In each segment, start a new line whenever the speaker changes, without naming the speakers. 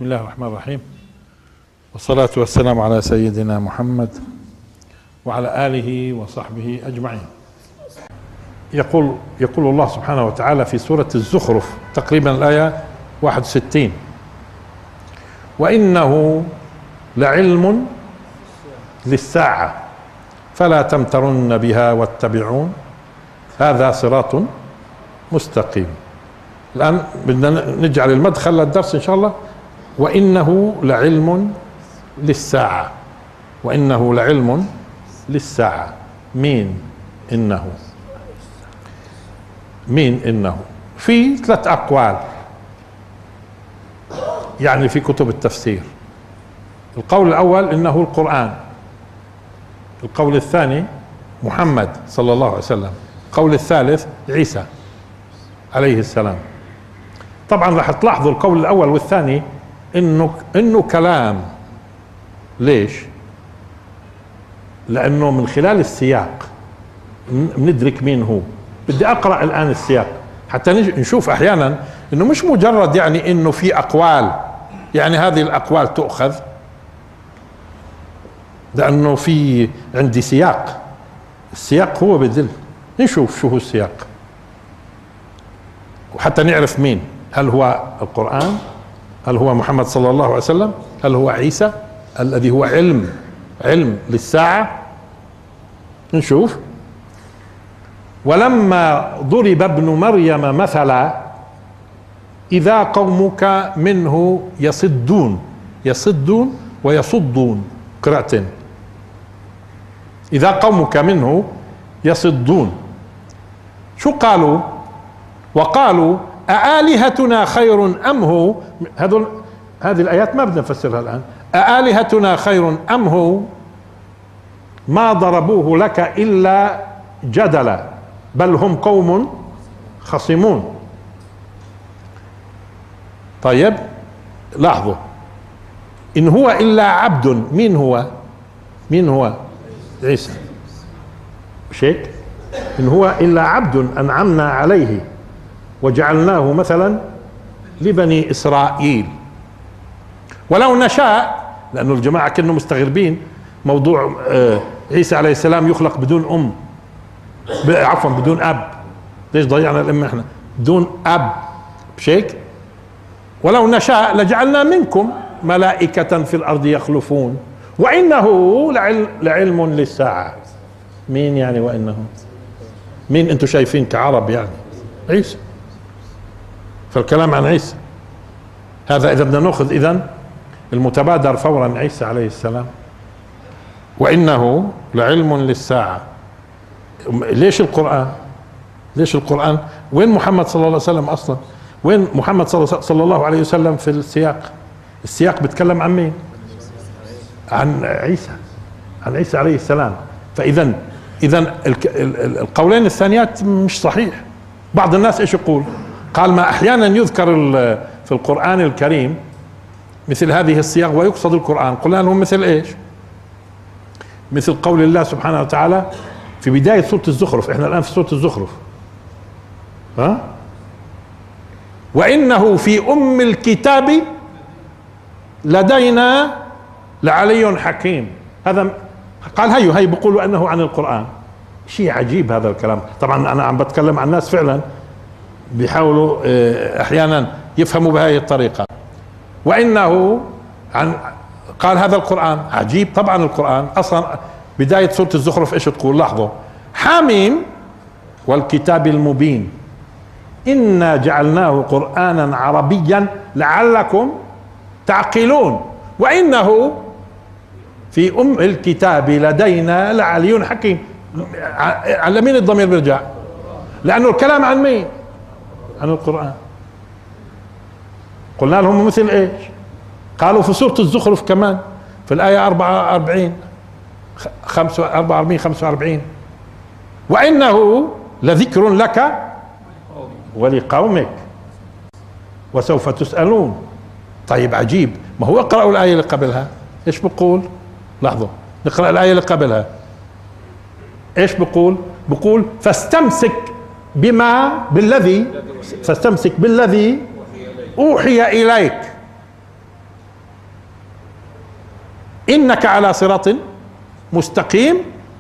بسم الله الرحمن الرحيم، والصلاة والسلام على سيدنا محمد وعلى آله وصحبه أجمعين. يقول الله سبحانه وتعالى في سورة الزخرف تقريبا الآية 61: وإنه لعلم للساعة فلا تمترن بها واتبعون هذا صراط مستقيم. الآن بدنا نجعل المدخل للدرس إن شاء الله. وإنه لعلم للساعة، وإنه لعلم للساعة. مين إنه؟ في 3 أقوال يعني في كتب التفسير. القول الأول إنه القرآن، القول الثاني محمد صلى الله عليه وسلم، القول الثالث عيسى عليه السلام. طبعا راح تلاحظوا القول الأول والثاني إنه كلام. ليش؟ لأنه من خلال السياق بندرك مين هو. بدي أقرأ الآن السياق حتى نشوف أحيانا إنه مش مجرد يعني إنه في أقوال يعني هذه الأقوال تؤخذ، لأنه في عندي سياق. السياق هو بدل. نشوف شو هو السياق وحتى نعرف مين. هل هو القرآن؟ هل هو محمد صلى الله عليه وسلم؟ هل هو عيسى الذي هو علم للساعة؟ نشوف. ولما ضرب ابن مريم مثلا إذا قومك منه يصدون ويصدون قراءتين. إذا قومك منه يصدون. شو قالوا؟ وقالوا أآلهتنا خير أم هو. هذه الآيات ما بدنا نفسرها الآن. أآلهتنا خير أم هو ما ضربوه لك إلا جدلا بل هم قوم خصمون. طيب لاحظوا، إن هو إلا عبد. مين هو؟ عيسى. مش هيك؟ إن هو إلا عبد أنعمنا عليه وجعلناه مثلا لبني إسرائيل ولو نشاء. لأنه الجماعة كانوا مستغربين موضوع عيسى عليه السلام يخلق بدون أم، عفوا بدون أب. ليش ضيعنا الأم احنا؟ بدون أب. مش هيك؟ ولو نشاء لجعلنا منكم ملائكة في الأرض يخلفون وإنه لعلم للساعة. مين يعني وإنه؟ مين أنتم شايفين كعرب يعني؟ عيسى. فالكلام عن عيسى هذا إذا بدنا نأخذ إذن المتبادر فورا عيسى عليه السلام. وإنه لعلم للساعة. ليش القرآن؟ وين محمد صلى الله عليه وسلم أصلا؟ وين محمد صلى الله عليه وسلم في السياق؟ السياق بيتكلم عن مين؟ عن عيسى عليه السلام. فإذا القولين الثانيات مش صحيح. بعض الناس ايش يقول؟ قال ما احيانا يذكر في القرآن الكريم مثل هذه الصيغ ويقصد القرآن. قلنا لهم مثل ايش؟ مثل قول الله سبحانه وتعالى في بداية سورة الزخرف. احنا الآن في سورة الزخرف. وإنه في أم الكتاب لدينا لعلي حكيم. هذا قال هي بيقولوا أنه عن القرآن. شيء عجيب هذا الكلام. طبعا أنا عم بتكلم عن ناس فعلا بيحاولوا أحيانا يفهموا بهذه الطريقة. وإنه قال هذا القرآن عجيب. طبعا القرآن أصلا بداية سورة الزخرف إيش تقول؟ لاحظوا: حاميم والكتاب المبين إنا جعلناه قرآنا عربيا لعلكم تعقلون وإنه في أم الكتاب لدينا لعلي حكيم. على مين الضمير بيرجع؟ لأنه الكلام عن مين؟ عن القرآن. قلنا لهم مثل ايش؟ قالوا في سورة الزخرف كمان في الآية 44 45: وإنه لذكر لك ولقومك وسوف تسألون. طيب عجيب. ما هو اقرأوا الآية اللي قبلها ايش بقول؟ لاحظوا نقرأ الآية اللي قبلها ايش بقول؟ بقول فاستمسك بالذي أوحي إليك إنك على صراط مستقيم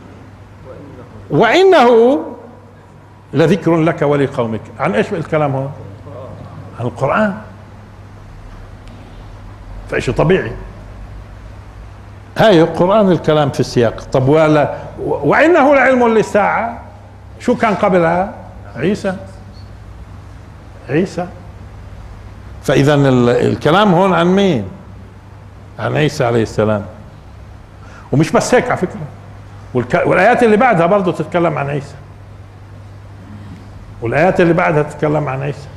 وإنه لذكر لك ولقومك. عن ايش الكلام هون؟ عن القرآن. فإيش طبيعي، هاي القرآن الكلام في السياق. طب وإنه لعلم للساعة، شو كان قبلها؟ عيسى. فإذا الكلام هون عن مين؟ عن عيسى عليه السلام. ومش بس هيك على فكرة، والآيات اللي بعدها برضو تتكلم عن عيسى، والآيات اللي بعدها تتكلم عن عيسى.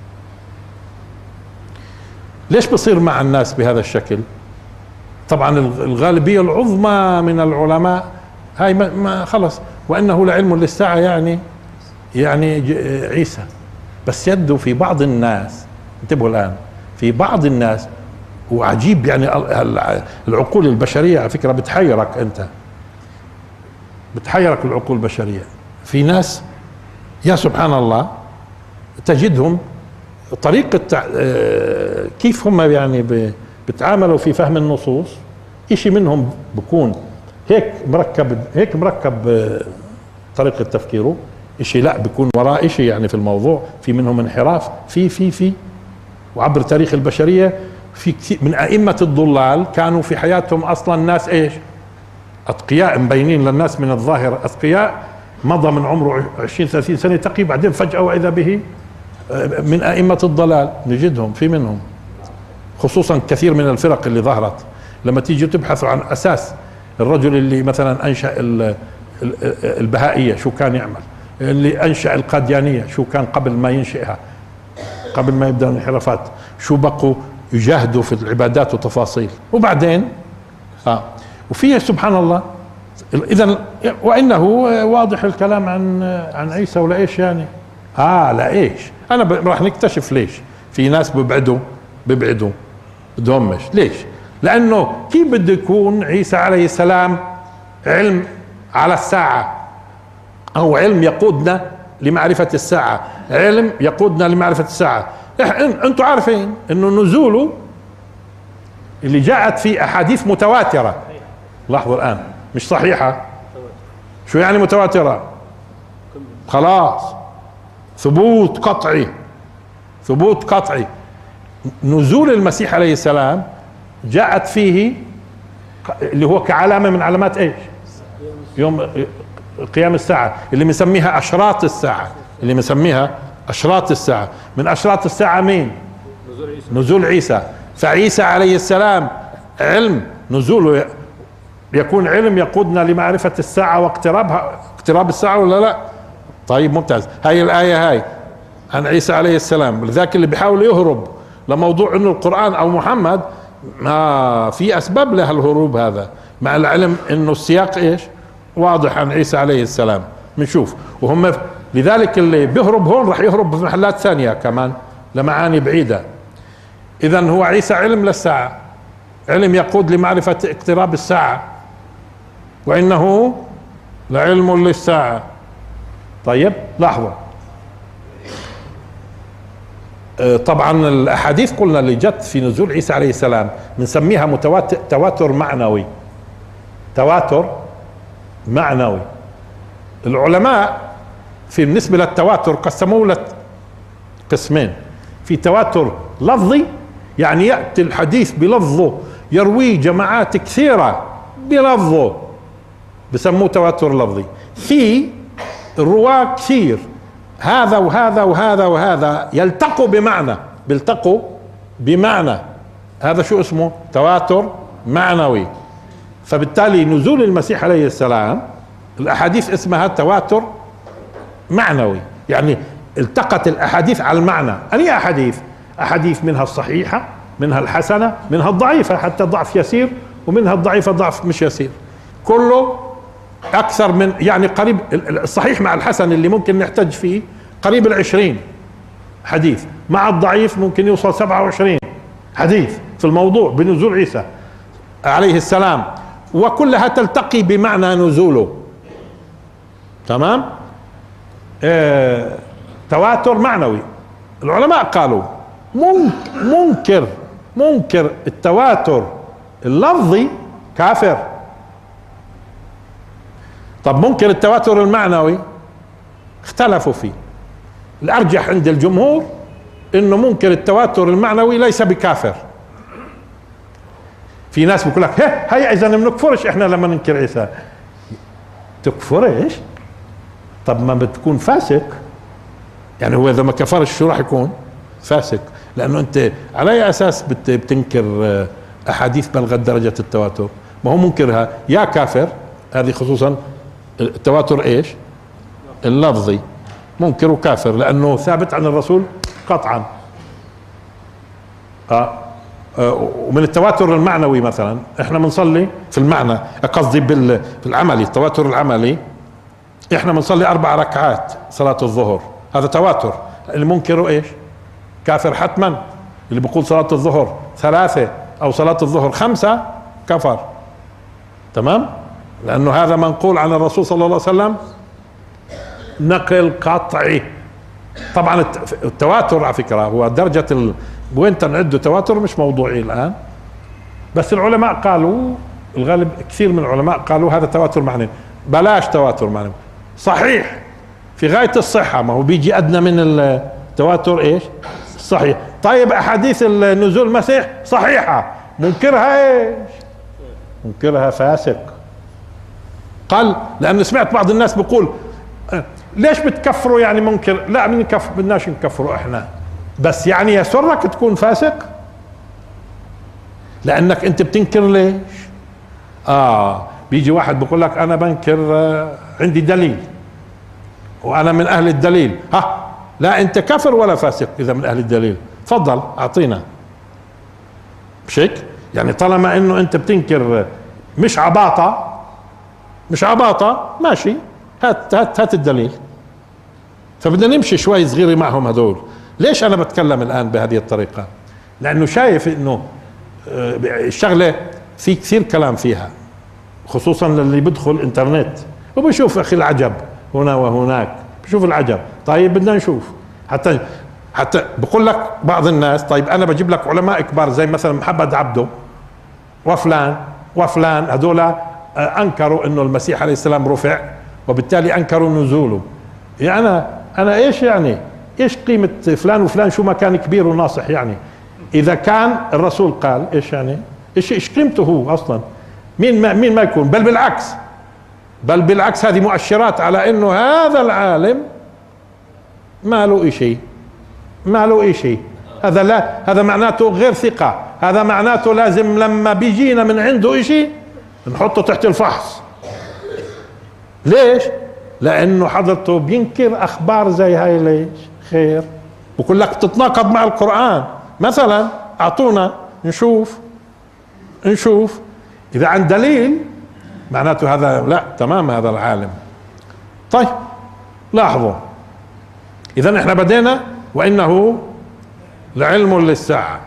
ليش بصير مع الناس بهذا الشكل؟ طبعا الغالبية العظمى من العلماء هاي ما خلص، وإنه لعلم للساعة يعني عيسى. بس يبدو في بعض الناس، انتبهوا الآن، في بعض الناس، وعجيب يعني العقول البشرية على فكرة بتحيرك، انت بتحيرك العقول البشرية. في ناس يا سبحان الله تجدهم طريقة كيف هم يعني بتعاملوا في فهم النصوص، اشي منهم بكون هيك مركب طريقة تفكيره، اشي لا بيكون وراء اشي يعني في الموضوع، في منهم انحراف في وعبر تاريخ البشرية في كثير من أئمة الضلال كانوا في حياتهم أصلا ناس ايش؟ أتقياء مبينين للناس من الظاهر أتقياء، مضى من عمره 20-30 سنة تقي، بعدين فجأة وإذا به من أئمة الضلال نجدهم في منهم، خصوصا كثير من الفرق اللي ظهرت. لما تيجي تبحثوا عن أساس الرجل اللي مثلا أنشأ البهائية شو كان يعمل، اللي أنشأ القاديانية شو كان قبل ما ينشئها، قبل ما يبدأ الانحرافات، شو بقوا يجاهدوا في العبادات وتفاصيل، وبعدين وفيه سبحان الله. إذا وإنه واضح الكلام عن عيسى، ولا إيش يعني؟ لا إيش؟ أنا راح نكتشف ليش في ناس بيبعدوا بدهمش. ليش؟ لأنه كيف بده يكون عيسى عليه السلام علم على الساعة، أو علم يقودنا لمعرفة الساعة، علم يقودنا لمعرفة الساعة. أنتم عارفين أنه نزوله اللي جاءت في أحاديث متواترة، لاحظوا الآن مش صحيحة. شو يعني متواترة؟ خلاص ثبوت قطعي. نزول المسيح عليه السلام جاءت فيه اللي هو كعلامة من علامات ايش؟ يوم قيام الساعة، اللي بنسميها أشراط الساعة. من أشراط الساعة مين؟ نزول عيسى. فعيسى عليه السلام علم نزوله يكون علم يقودنا لمعرفة الساعة اقتراب الساعة، ولا لا؟ طيب ممتاز. هاي الآية هاي عن عيسى عليه السلام. لذلك اللي بيحاول يهرب لموضوع انه القرآن او محمد، ما في اسباب لها الهروب هذا، مع العلم انه السياق ايش؟ واضح عن عيسى عليه السلام. بنشوف وهم لذلك اللي بيهرب هون راح يهرب في محلات ثانية كمان لمعاني بعيدة. اذا هو عيسى علم للساعة، علم يقود لمعرفة اقتراب الساعة، وإنه لعلم للساعة. طيب لاحظوا، طبعا الأحاديث قلنا اللي جت في نزول عيسى عليه السلام بنسميها تواتر معنوي. العلماء في بالنسبة للتواتر قسموه قسمين. في تواتر لفظي، يعني يأتي الحديث بلفظه يرويه جماعات كثيرة بلفظه، بسموه تواتر لفظي. في الرواة كثير، هذا وهذا وهذا وهذا بيلتقوا بمعنى، هذا شو اسمه؟ تواتر معنوي. فبالتالي نزول المسيح عليه السلام الأحاديث اسمها تواتر معنوي، يعني التقت الأحاديث على المعنى. أي أحاديث منها الصحيحة، منها الحسنة، منها الضعيفة حتى ضعف يسير، ومنها الضعيفة ضعف مش يسير، كله أكثر من يعني قريب. الصحيح مع الحسن اللي ممكن نحتج فيه قريب 20 حديث، مع الضعيف ممكن يوصل 27 حديث في الموضوع بنزول عيسى عليه السلام، وكلها تلتقي بمعنى نزوله. تمام؟ تواتر معنوي. العلماء قالوا منكر التواتر اللفظي كافر. طب منكر التواتر المعنوي اختلفوا فيه. الارجح عند الجمهور انه منكر التواتر المعنوي ليس بكافر. في ناس بيقول لك هي اذا ما بنكفرش احنا لما ننكر عيسى. تكفرش؟ طب ما بتكون فاسق. يعني هو اذا ما كفرش شو راح يكون؟ فاسق. لانه انت على اي اساس بتنكر احاديث بلغت درجة التواتر؟ ما هو منكرها يا كافر. هذه خصوصا التواتر ايش؟ اللفظي. منكر وكافر لانه ثابت عن الرسول قطعا. ومن التواتر المعنوي مثلا احنا بنصلي في المعنى، قصدي في العملي، التواتر العملي احنا بنصلي 4 ركعات صلاة الظهر، هذا تواتر. اللي منكره ايش؟ كافر حتما. اللي بيقول صلاة الظهر 3 او صلاة الظهر 5 كفر. تمام؟ لانه هذا منقول عن الرسول صلى الله عليه وسلم نقل قطعي. طبعا التواتر على فكرة هو درجة وين تنعده تواتر مش موضوعي الآن، بس العلماء قالوا، الغالب كثير من العلماء قالوا هذا تواتر معنوي. بلاش تواتر معنوي، صحيح في غاية الصحة، ما هو بيجي أدنى من التواتر ايش؟ صحيح. طيب أحاديث النزول المسيح صحيحة، منكرها ايش؟ منكرها فاسق. قال لأن سمعت بعض الناس بيقول ليش بتكفروا يعني منكر؟ لا بدناش نكفروا احنا، بس يعني يسرك تكون فاسق لانك انت بتنكر. ليش؟ بيجي واحد بيقول لك انا بنكر، عندي دليل وانا من اهل الدليل. لا انت كافر ولا فاسق اذا من اهل الدليل. تفضل اعطينا. مش هيك؟ يعني طالما انه انت بتنكر مش عباطة ماشي، هات الدليل. فبدنا نمشي شوي صغيرة معهم هذول. ليش انا بتكلم الان بهذه الطريقة؟ لانه شايف انه الشغلة في كثير كلام فيها، خصوصا للي بدخل انترنت وبشوف اخي العجب هنا وهناك، بشوف العجب. طيب بدنا نشوف. حتى بقول لك بعض الناس، طيب انا بجيب لك علماء كبار زي مثلا محمد عبده وفلان هذول انكروا انه المسيح عليه السلام رفع، وبالتالي انكروا نزوله. يعني انا ايش يعني؟ ايش قيمة فلان وفلان؟ شو ما كان كبير وناصح يعني؟ اذا كان الرسول قال ايش يعني؟ ايش قيمته هو اصلا؟ مين ما يكون. بل بالعكس هذه مؤشرات على انه هذا العالم ما له شيء. هذا لا، هذا معناته غير ثقة. هذا معناته لازم لما بيجينا من عنده شيء نحطه تحت الفحص. ليش؟ لانه حضرته بينكر اخبار زي هاي. ليش؟ خير. بقول لك بتتناقض مع القرآن مثلا، اعطونا نشوف اذا عن دليل معناته هذا لا تمام هذا العالم. طيب لاحظوا، اذا احنا بدينا وانه لعلم للساعة.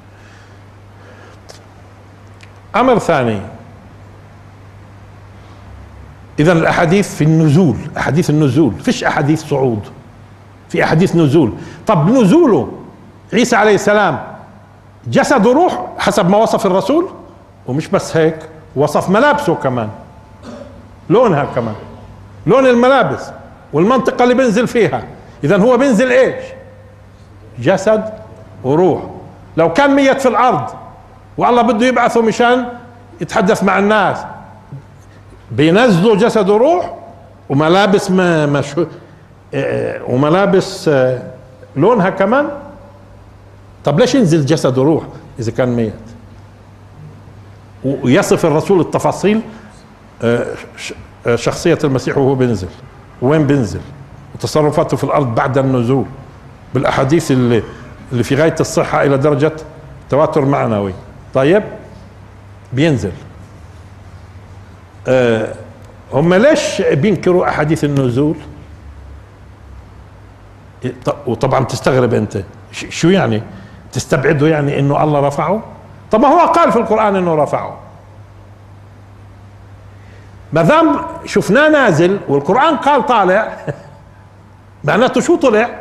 امر ثاني، اذا الاحاديث في النزول، احاديث النزول، فيش احاديث صعود، في احاديث نزول. طب نزوله عيسى عليه السلام جسد وروح حسب ما وصف الرسول، ومش بس هيك، وصف ملابسه كمان، لونها كمان، لون الملابس والمنطقة اللي بنزل فيها. اذا هو بنزل ايش؟ جسد وروح. لو كان ميت في الارض والله بده يبعثه مشان يتحدث مع الناس، بينزلوا جسد وروح وملابس وملابس لونها كمان. طب ليش ينزل جسد وروح اذا كان ميت؟ ويصف الرسول التفاصيل شخصية المسيح وهو بينزل، وين بينزل، وتصرفاته في الارض بعد النزول، بالاحاديث اللي في غاية الصحة الى درجة تواتر معنوي. طيب بينزل. هم ليش بينكروا احاديث النزول؟ وطبعا تستغرب انت، شو يعني تستبعده؟ يعني انه الله رفعه؟ طب ما هو قال في القرآن انه رفعه. ما دام شفناه نازل والقرآن قال طالع معناته شو طلع؟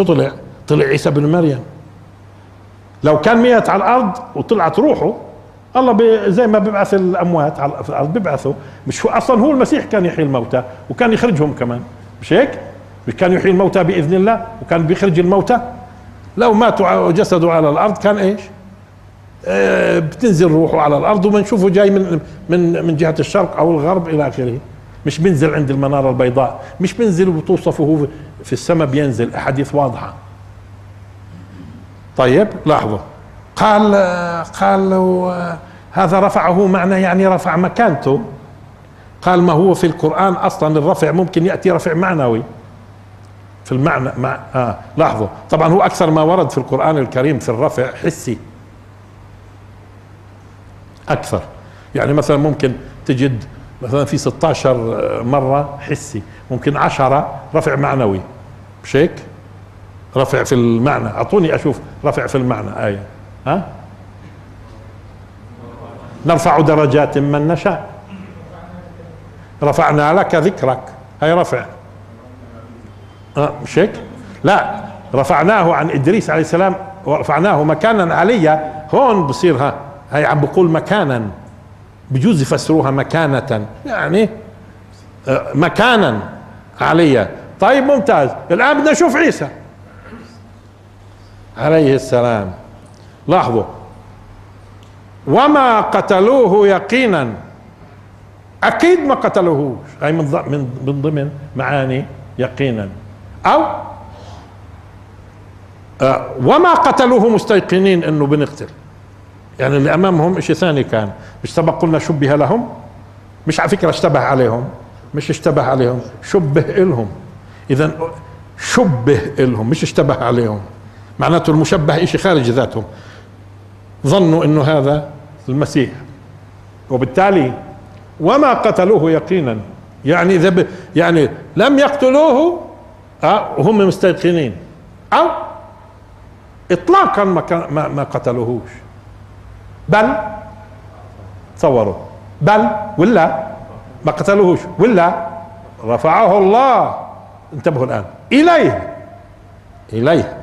طلع عيسى بن مريم. لو كان ميت على الارض وطلعت روحه الله زي ما بيبعث الاموات على الارض بيبعثوا. مش هو اصلا هو المسيح كان يحيي الموتى وكان يخرجهم كمان، مش هيك؟ مش كان يحيي الموتى باذن الله وكان بيخرج الموتى؟ لو ماتوا وجسدوا على الارض كان ايش؟ بتنزل روحه على الارض وبنشوفه جاي من جهه الشرق او الغرب الى اخره. مش بينزل عند المناره البيضاء، مش بينزل وتوصفه هو في السماء، بينزل. احاديث واضحه. طيب لاحظوا، قال هذا رفعه معنى يعني رفع مكانته. قال ما هو في القرآن اصلا الرفع ممكن يأتي رفع معنوي في المعنى لاحظوا، طبعا هو اكثر ما ورد في القرآن الكريم في الرفع حسي اكثر. يعني مثلا ممكن تجد مثلا في 16 مرة حسي، ممكن 10 رفع معنوي، مش هيك؟ رفع في المعنى. اعطوني اشوف رفع في المعنى آية. نرفع درجات من نشاء، رفعنا لك ذكرك، هاي رفع. مش هيك؟ لا، رفعناه عن ادريس عليه السلام ورفعناه مكانا عليا. هون بصير هاي عم بقول مكانا، بجوز يفسروها مكانة، يعني مكانا عليا. طيب ممتاز. الآن بدنا نشوف عيسى عليه السلام. لاحظوا، وما قتلوه يقينا، اكيد ما قتلوهوش. هاي من ضمن معاني يقينا. او وما قتلوه مستيقنين انه بنقتل، يعني اللي امامهم اشي ثاني كان. مش سبق قلنا شبه لهم؟ مش على فكرة اشتبه عليهم، مش اشتبه عليهم، شبه إلهم. اذا شبه إلهم مش اشتبه عليهم، معناته المشبه اشي خارج ذاتهم، ظنوا انه هذا المسيح. وبالتالي وما قتلوه يقينا، يعني اذا يعني لم يقتلوه وهم مستيقنين، او اطلاقا ما قتلوهوش، بل تصوروا، بل ولا ما قتلوهوش، ولا رفعه الله. انتبهوا الان، اليه.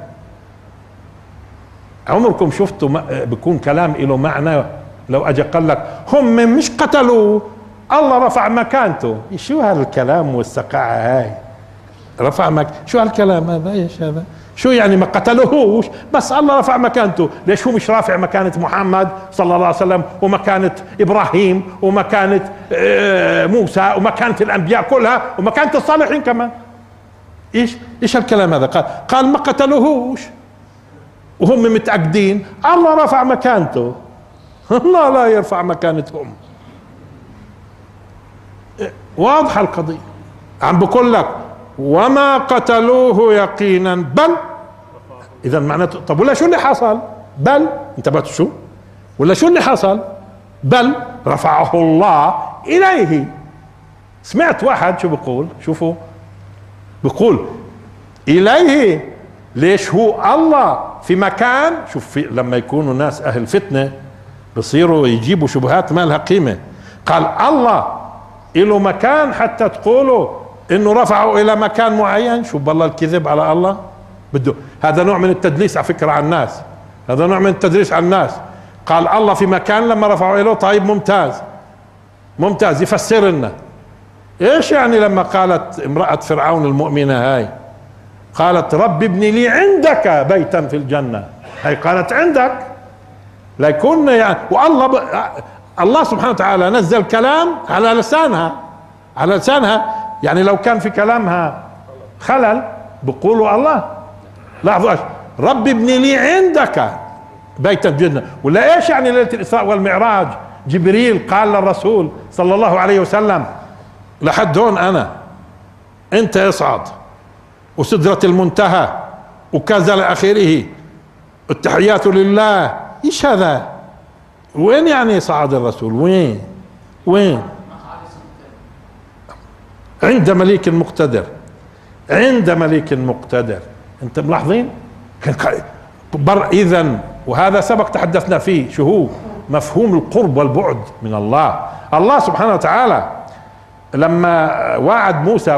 عمركم شفتوا بيكون كلام له معنى؟ لو اجى قال لك هم مش قتلوا، الله رفع مكانته. شو هالكلام والسقاعة هاي؟ رفع شو هالكلام هذا؟ ايش هذا؟ شو يعني ما قتلوهوش بس الله رفع مكانته؟ ليش هو مش رافع مكانة محمد صلى الله عليه وسلم ومكانة ابراهيم ومكانة موسى ومكانة الانبياء كلها ومكانة الصالحين كمان؟ ايش هالكلام هذا؟ قال ما قتلوهوش وهم متأكدين الله رفع مكانته. الله لا يرفع مكانتهم. واضحة القضية. عم بقول لك وما قتلوه يقينا بل. اذا معناته طب ولا شو اللي حصل؟ بل انتبهت شو؟ ولا شو اللي حصل؟ بل رفعه الله اليه. سمعت واحد شو بقول؟ شوفوا بقول اليه. ليش هو الله في مكان؟ شوف لما يكونوا ناس اهل فتنة بصيروا يجيبوا شبهات ما لها قيمة. قال الله له مكان حتى تقولوا انه رفعوا الى مكان معين؟ شوف بالله الكذب على الله. بده هذا نوع من التدليس على فكرة على الناس، هذا نوع من التدليس على الناس. قال الله في مكان لما رفعوا له. طيب ممتاز يفسر لنا ايش يعني لما قالت امرأة فرعون المؤمنة هاي، قالت رب ابني لي عندك بيتا في الجنة. هي قالت عندك ليكون يعني، والله الله سبحانه وتعالى نزل كلام على لسانها يعني لو كان في كلامها خلل بقولوا الله. لاحظوا رب ابني لي عندك بيتا في الجنة. ولا ايش يعني ليلة الإسراء والمعراج جبريل قال للرسول صلى الله عليه وسلم لحد هون انت اصعد وسدرة المنتهى وكذا لآخره، التحيات لله. ايش هذا؟ وين يعني صعد الرسول؟ وين؟ عند مليك مقتدر، انت ملاحظين؟ اذا وهذا سبق تحدثنا فيه، شو هو مفهوم القرب والبعد من الله. الله سبحانه وتعالى لما وعد موسى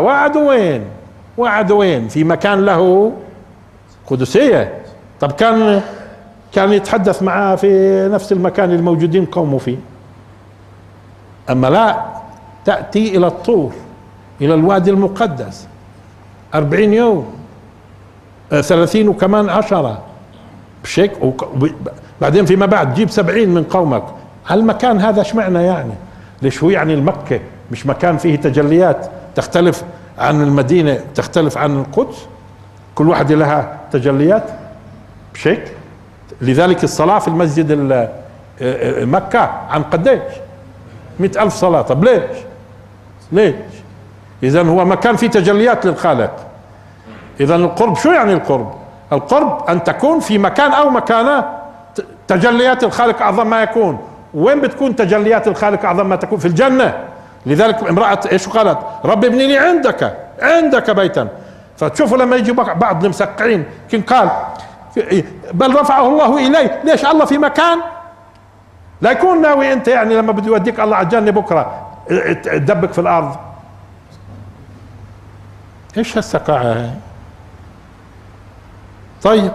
وعد وين؟ في مكان له قدسية. طب كان كان يتحدث معاه في نفس المكان الموجودين قومه فيه. اما لا، تأتي الى الطور، الى الوادي المقدس 40 يوم 30 وكمان 10 بشيك، بعدين فيما بعد جيب 70 من قومك على المكان هذا. اشمعنى يعني؟ ليش هو يعني المكة مش مكان فيه تجليات تختلف عن المدينة، تختلف عن القدس، كل واحدة لها تجليات بشيك. لذلك الصلاة في المسجد مكة عن قديش 100,000 صلاة. طب ليش؟ إذن هو مكان فيه تجليات للخالق. إذن القرب شو يعني القرب؟ القرب أن تكون في مكان أو مكانة تجليات الخالق أعظم ما يكون. وين بتكون تجليات الخالق أعظم ما تكون؟ في الجنة. لذلك امرأة ايش قالت؟ رب ابني لي عندك بيتا. فتشوفوا لما يجي بعض المسقعين كن قال بل رفعه الله إليه. ليش الله في مكان؟ لا يكون ناوي انت يعني لما بده يوديك الله على الجنة بكرة تدبك في الأرض. ايش هالسقاعة هاي؟ طيب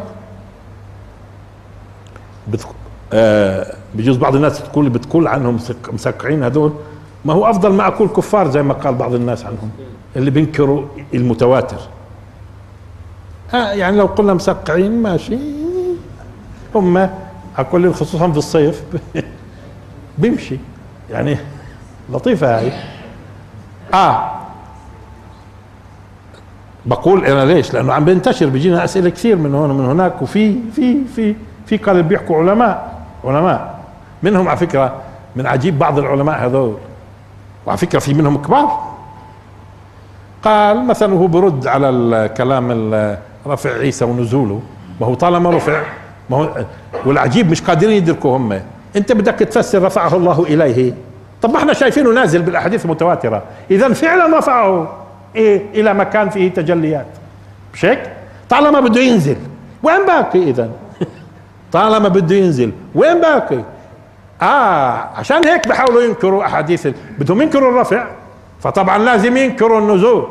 بجوز بعض الناس بتقول عنهم مسقعين هذول، ما هو افضل ما اقول كفار زي ما قال بعض الناس عنهم اللي بينكروا المتواتر. يعني لو قلنا مسقعين ماشي، هم اقول خصوصا في الصيف بيمشي يعني، لطيفة هاي. بقول انا ليش؟ لانه عم بينتشر، بيجينا اسئله كثير من هون ومن هناك، وفي في في في قال بيحكوا علماء منهم على فكره، من عجيب بعض العلماء هذول، وعلى فكره في منهم كبار. قال مثلا وهو برد على الكلام رفع عيسى ونزوله، ما هو طالما رفع، ما هو والعجيب مش قادرين يدركوا هم. انت بدك تفسر رفعه الله اليه، طب ما احنا شايفينه نازل بالاحاديث المتواتره، اذا فعلا رفعه الى مكان فيه تجليات، مش هيك؟ طالما بده ينزل وين باقي؟ اذا طالما بده ينزل وين باقي؟ عشان هيك بحاولوا ينكروا احاديث، بدهم ينكروا الرفع، فطبعا لازم ينكروا النزول،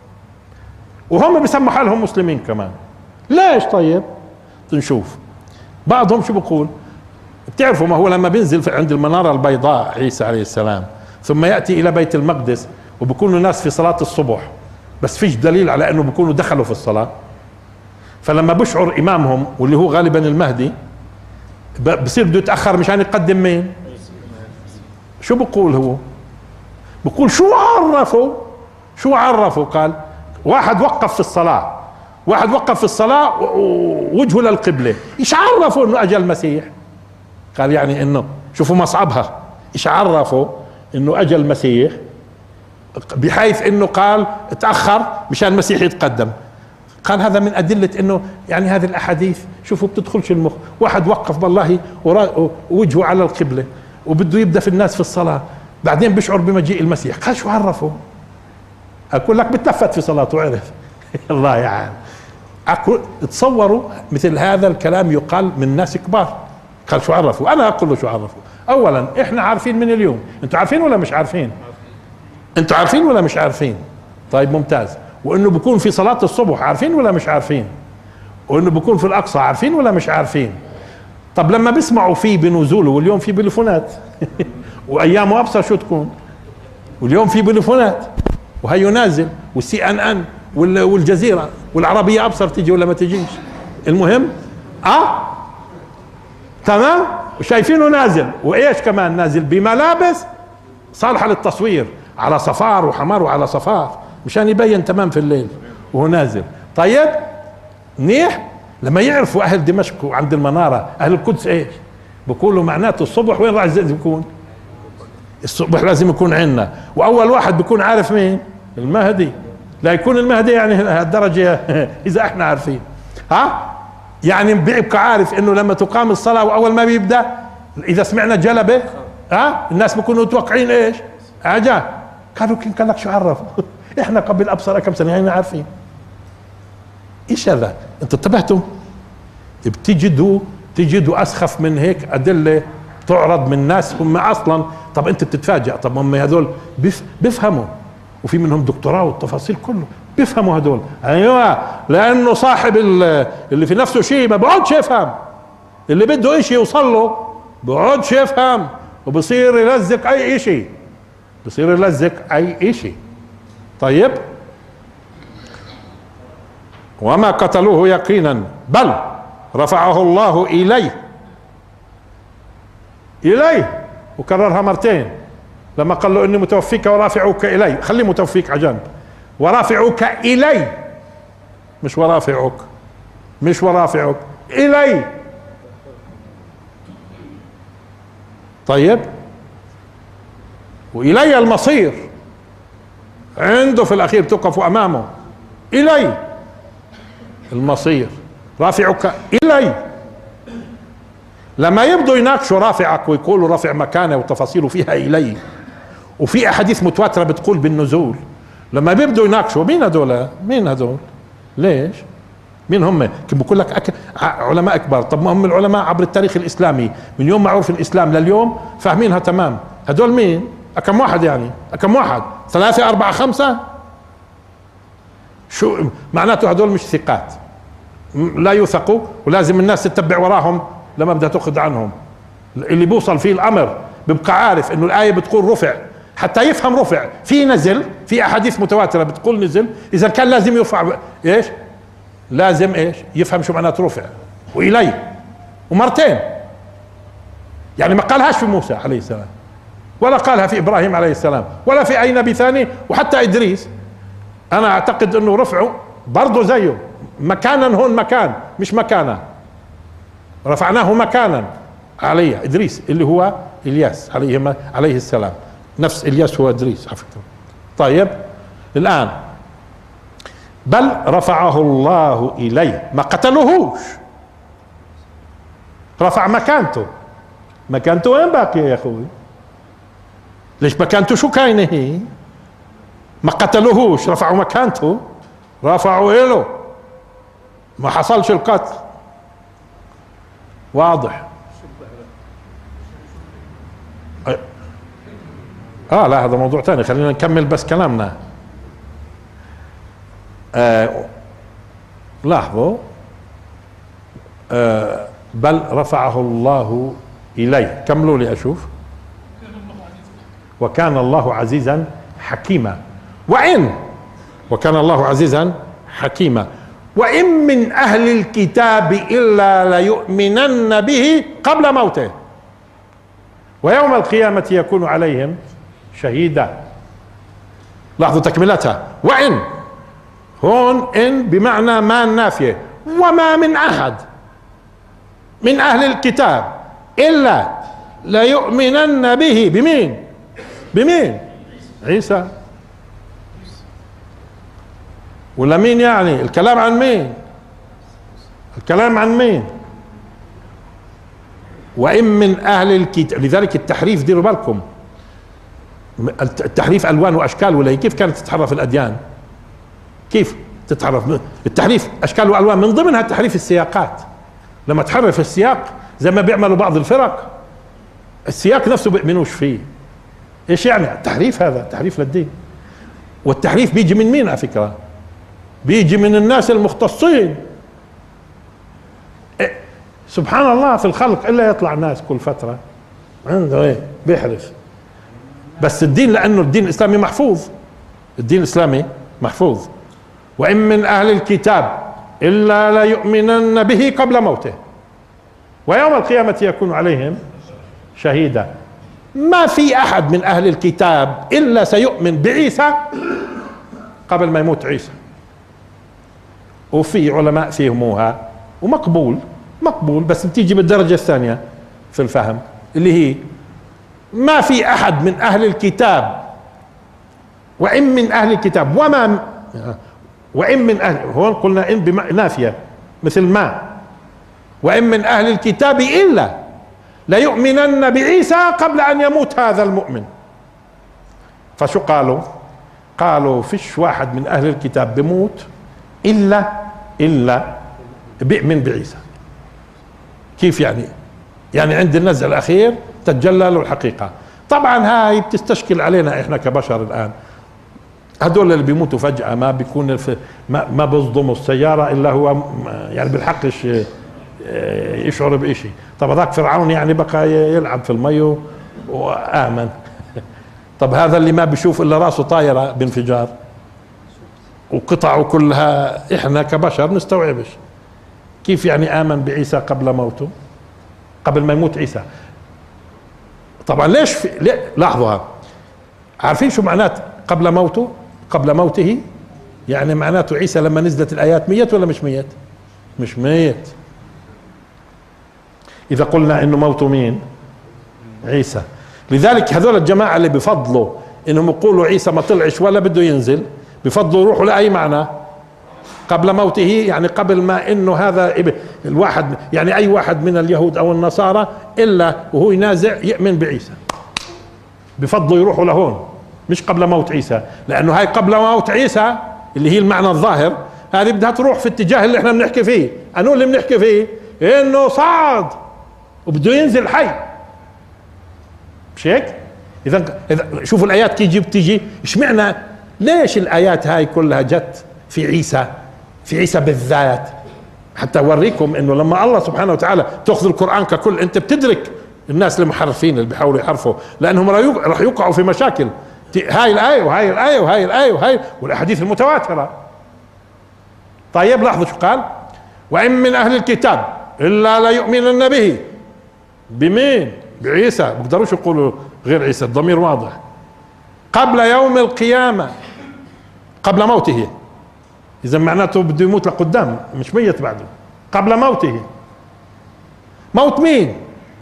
وهم بسموا حالهم مسلمين كمان. ليش؟ طيب نشوف بعضهم شو بقول. بتعرفوا ما هو لما بينزل عند المنارة البيضاء عيسى عليه السلام، ثم يأتي إلى بيت المقدس، وبكونوا الناس في صلاة الصبح، بس فيش دليل على أنه بكونوا دخلوا في الصلاة. فلما بشعر إمامهم واللي هو غالبا المهدي، بصير بده يتأخر مشان يقدم مين؟ شو بقول هو؟ بقول شو عرفوا؟ قال واحد وقف في الصلاة ووجهه للقبلة، ايش عرفوا انه اجى المسيح؟ قال يعني انه شوفوا مصعبها، ايش عرفوا انه اجى المسيح بحيث انه قال تأخر مشان المسيح يتقدم. قال هذا من ادلة انه يعني هذه الاحاديث شوفوا بتدخلش المخ. واحد وقف والله وجهه على القبلة وبده يبدأ في الناس في الصلاة، بعدين بيشعر بمجيء المسيح. قال شو عرفوا؟ اقول لك بتلفت في صلاته وعرف الله يعلم. اقول تصوروا مثل هذا الكلام يقال من ناس كبار. قال شو عرفوا؟ انا اقول له شو عرفوا. اولا احنا عارفين من اليوم، انتوا عارفين ولا مش عارفين؟ انتوا عارفين ولا مش عارفين؟ طيب ممتاز. وانه بكون في صلاة الصبح عارفين ولا مش عارفين؟ وانه بكون في الاقصى عارفين ولا مش عارفين؟ طب لما بيسمعوا فيه بنزوله، واليوم في بلفونات وايامه ابصر شو تكون، واليوم في بلفونات وهي نازل، والسي ان ان والجزيرة والعربية ابصر تيجي ولا ما تجيش، المهم تمام. وشايفينه نازل، وايش كمان نازل؟ بملابس صالحة للتصوير، على صفار وحمار وعلى صفار مشان يبين تمام في الليل وهو نازل. طيب منيح. لما يعرفوا اهل دمشق وعند المنارة اهل القدس ايش بقولوا؟ معناته الصبح وين راح يكون؟ الصبح لازم يكون عندنا، واول واحد بيكون عارف مين؟ المهدي. لا يكون المهدي يعني هالدرجة اذا احنا عارفين، يعني بيبقى عارف انه لما تقام الصلاة واول ما بيبدأ اذا سمعنا جلبة الناس بيكونوا متوقعين ايش؟ عجا. قالوا كان لك شو عرف؟ احنا قبل ابصر كم سنة يعني عارفين. ايش هذا؟ انتوا انتبهتوا؟ بتجدوا اسخف من هيك ادلة تعرض من ناس هم اصلا، طب انت بتتفاجأ، طب هم هذول بيفهموا، وفي منهم دكتوراه والتفاصيل كله بيفهموا هذول. ايوه، لانه صاحب اللي في نفسه شيء ما بقعدش يفهم، اللي بده اشي يوصل له بقعدش يفهم، وبصير يلزق اي اشي، بصير يلزق اي اشي. طيب، وما قتلوه يقينا بل رفعه الله اليه، وكررها مرتين لما قال له اني متوفيك ورافعك الي. خلي متوفيك على جنب، ورافعك الي، مش ورافعك الي. طيب، والي المصير، عنده في الاخير تقف امامه، الي المصير، رافعك الي. لما يبدو يناقشوا رافعك ويقولوا رافع مكانه وتفاصيله فيها الي، وفي احاديث متواتره بتقول بالنزول، لما بيبدوا يناقشوا مين هذول؟ ليش؟ مين هم؟ كم بقول لك علماء كبار. طب ما هم العلماء عبر التاريخ الاسلامي من يوم ما عرف الاسلام لليوم فاهمينها تمام. هذول مين؟ كم واحد يعني؟ كم واحد؟ 3 4 5؟ شو معناته؟ هذول مش ثقات، لا يوثقوا، ولازم الناس تتبع وراهم لما بدها تاخذ عنهم. اللي بيوصل فيه الامر بيبقى عارف انه الايه بتقول رفع، حتى يفهم رفع في نزل، في احاديث متواتره بتقول نزل، اذا كان لازم يرفع ايش؟ لازم ايش؟ يفهم شو معناته رفع والي، ومرتين. يعني ما قالهاش في موسى عليه السلام، ولا قالها في ابراهيم عليه السلام، ولا في اي نبي ثاني، وحتى ادريس انا اعتقد انه رفعه برضه زيه مكانا، هون مكان مش مكانا، رفعناه مكانا عليه. ادريس اللي هو الياس عليه السلام، نفس الياس هو ادريس على فكره. طيب الان بل رفعه الله اليه، ما قتلوهوش، رفع مكانته وين باقي يا اخوي؟ ليش مكانته شو كاينه هي؟ ما قتلوهوش، رفعوا مكانته، رفعوا له، ما حصلش القتل. واضح؟ لا هذا موضوع ثاني، خلينا نكمل بس كلامنا. لاحظوا، بل رفعه الله إليه. كملوا لي أشوف. وكان الله عزيزا حكيما. وكان الله عزيزا حكيما. وإن من أهل الكتاب إلا ليؤمنن به قبل موته ويوم القيامة يكون عليهم شهيدا. لاحظوا تكملتها. وإن هون إن بمعنى ما النافية. وما من أحد من أهل الكتاب إلا ليؤمنن به. بمين؟ عيسى. ولا مين يعني؟ الكلام عن مين؟ وإن من أهل الكتاب. لذلك التحريف، ديروا بالكم، التحريف ألوان وأشكال، ولا كيف كانت تتحرف الأديان؟ كيف تتحرف التحريف؟ أشكال وألوان، من ضمنها تحريف السياقات. لما تحرف السياق زي ما بيعملوا بعض الفرق، السياق نفسه بيؤمنوش فيه. ايش يعني التحريف؟ هذا تحريف للدين. والتحريف بيجي من مين على فكرة؟ بيجي من الناس المختصين. سبحان الله في الخلق، إلا يطلع ناس كل فترة عنده بيحرف. بس الدين، لأنه الدين الإسلامي محفوظ، الدين الإسلامي محفوظ. وإن من أهل الكتاب إلا ليؤمنن به قبل موته ويوم القيامة يكون عليهم شهيدا. ما في أحد من أهل الكتاب إلا سيؤمن بعيسى قبل ما يموت عيسى. وفي علماء فهموها ومقبول، بس بتيجي بالدرجة الثانية في الفهم، اللي هي ما في أحد من أهل الكتاب. وإن من أهل الكتاب وإن من أهل، هون قلنا إن نافية مثل ما. وإن من أهل الكتاب إلا ليؤمنن بعيسى قبل أن يموت هذا المؤمن. فشو قالوا فيش واحد من أهل الكتاب بموت إلا بيؤمن بعيسى. كيف يعني؟ يعني عند النزع الأخير تتجلى له الحقيقة. طبعا هاي بتستشكل علينا إحنا كبشر الآن. هدول اللي بيموتوا فجأة ما بيكون ما بيصدموا السيارة إلا هو يعني بالحقش يشعر بإشي. طب هذاك فرعون يعني بقى يلعب في المي وآمن. طب هذا اللي ما بيشوف إلا راسه طايرة بانفجار وقطعه كلها إحنا كبشر نستوعبش، كيف يعني آمن بعيسى قبل موته، قبل ما يموت عيسى؟ طبعا ليش لاحظوها، عارفين شو معنات قبل موته؟ قبل موته يعني معناته عيسى لما نزلت الآيات ميت ولا مش ميت؟ مش ميت. إذا قلنا إنه موته مين؟ عيسى. لذلك هذول الجماعة اللي بفضلوا إنهم يقولوا عيسى ما طلعش ولا بده ينزل، بفضلوا يروحوا لأي معنى قبل موته، يعني قبل ما إنه هذا الواحد، يعني أي واحد من اليهود أو النصارى إلا وهو ينازع يؤمن بعيسى، بفضلوا يروحوا لهون مش قبل موت عيسى، لأنه هاي قبل موت عيسى اللي هي المعنى الظاهر هذه بدها تروح في اتجاه اللي احنا بنحكي فيه. أنو اللي بنحكي فيه إنه صعد وبده ينزل حي، مش هيك؟ إذا شوفوا الآيات كيف بتيجي، اشمعنى ليش الآيات هاي كلها جت في عيسى، في عيسى بالذات؟ حتى أوريكم إنه لما الله سبحانه وتعالى تأخذ القرآن ككل أنت بتدرك الناس المحرفين اللي بيحاولوا يحرفوا، لأنهم راح يوقعوا في مشاكل. هاي الآية وهاي الآية وهاي الآية وهاي والأحاديث المتواترة. طيب لاحظوا شو قال: وإن من أهل الكتاب إلا لا يؤمنن به. بمين؟ بعيسى، بقدروش يقولوا غير عيسى، الضمير واضح. قبل يوم القيامة، قبل موته، إذا معناته بده يموت لقدام، مش ميت بعده، قبل موته. موت مين؟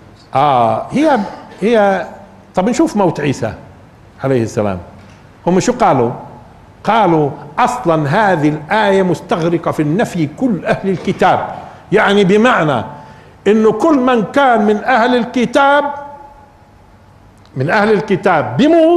هي طب نشوف موت عيسى عليه السلام. هم شو قالوا؟ قالوا أصلا هذه الآية مستغرقة في النفي كل أهل الكتاب، يعني بمعنى إنه كل من كان من أهل الكتاب، من أهل الكتاب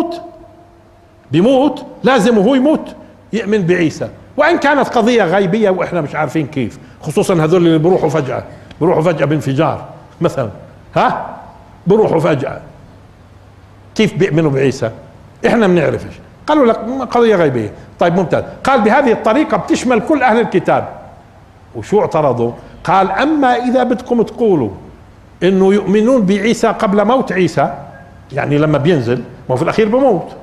بيموت لازم وهو يموت يؤمن بعيسى، وإن كانت قضية غيبية وإحنا مش عارفين كيف، خصوصا هذول اللي بيروحوا فجأة بانفجار مثلا، بيروحوا فجأة، كيف بيؤمنوا بعيسى؟ إحنا بنعرفش. قالوا لك قضية غيبية. طيب ممتاز. قال بهذه الطريقة بتشمل كل أهل الكتاب. وشو اعترضوا؟ قال أما إذا بدكم تقولوا إنه يؤمنون بعيسى قبل موت عيسى، يعني لما بينزل، ما في الأخير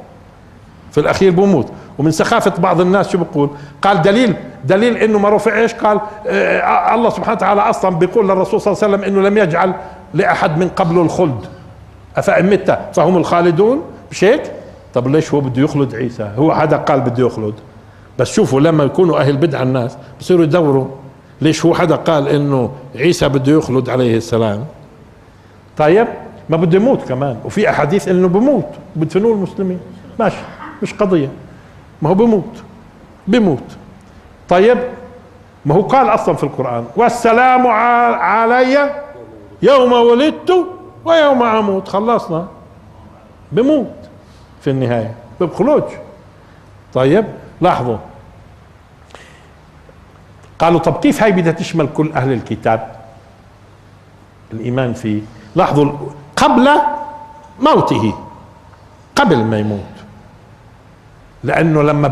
بموت، ومن سخافة بعض الناس شو بقول؟ قال دليل إنه ما رفعش، قال الله سبحانه وتعالى أصلا بيقول للرسول صلى الله عليه وسلم إنه لم يجعل لأحد من قبله الخلد، أفإن مت فهم الخالدون، مش هيك؟ طب ليش هو بده يخلد عيسى؟ هو هذا قال بده يخلد، بس شوفوا لما يكونوا أهل بدع الناس بصيروا يدوروا ليش هو حدا قال إنه عيسى بده يخلد عليه السلام. طيب ما بده يموت كمان، وفي أحاديث إنه بموت بدفنوه المسلمين، ماشي مش قضية، ما هو بموت. طيب ما هو قال أصلا في القرآن: والسلام علي يوم ولدت ويوم أموت. خلصنا، بموت في النهاية، بخلوج. طيب لاحظوا، قالوا طب كيف هاي بدها تشمل كل أهل الكتاب الإيمان فيه؟ لاحظوا، قبل موته، قبل ما يموت، لأنه لما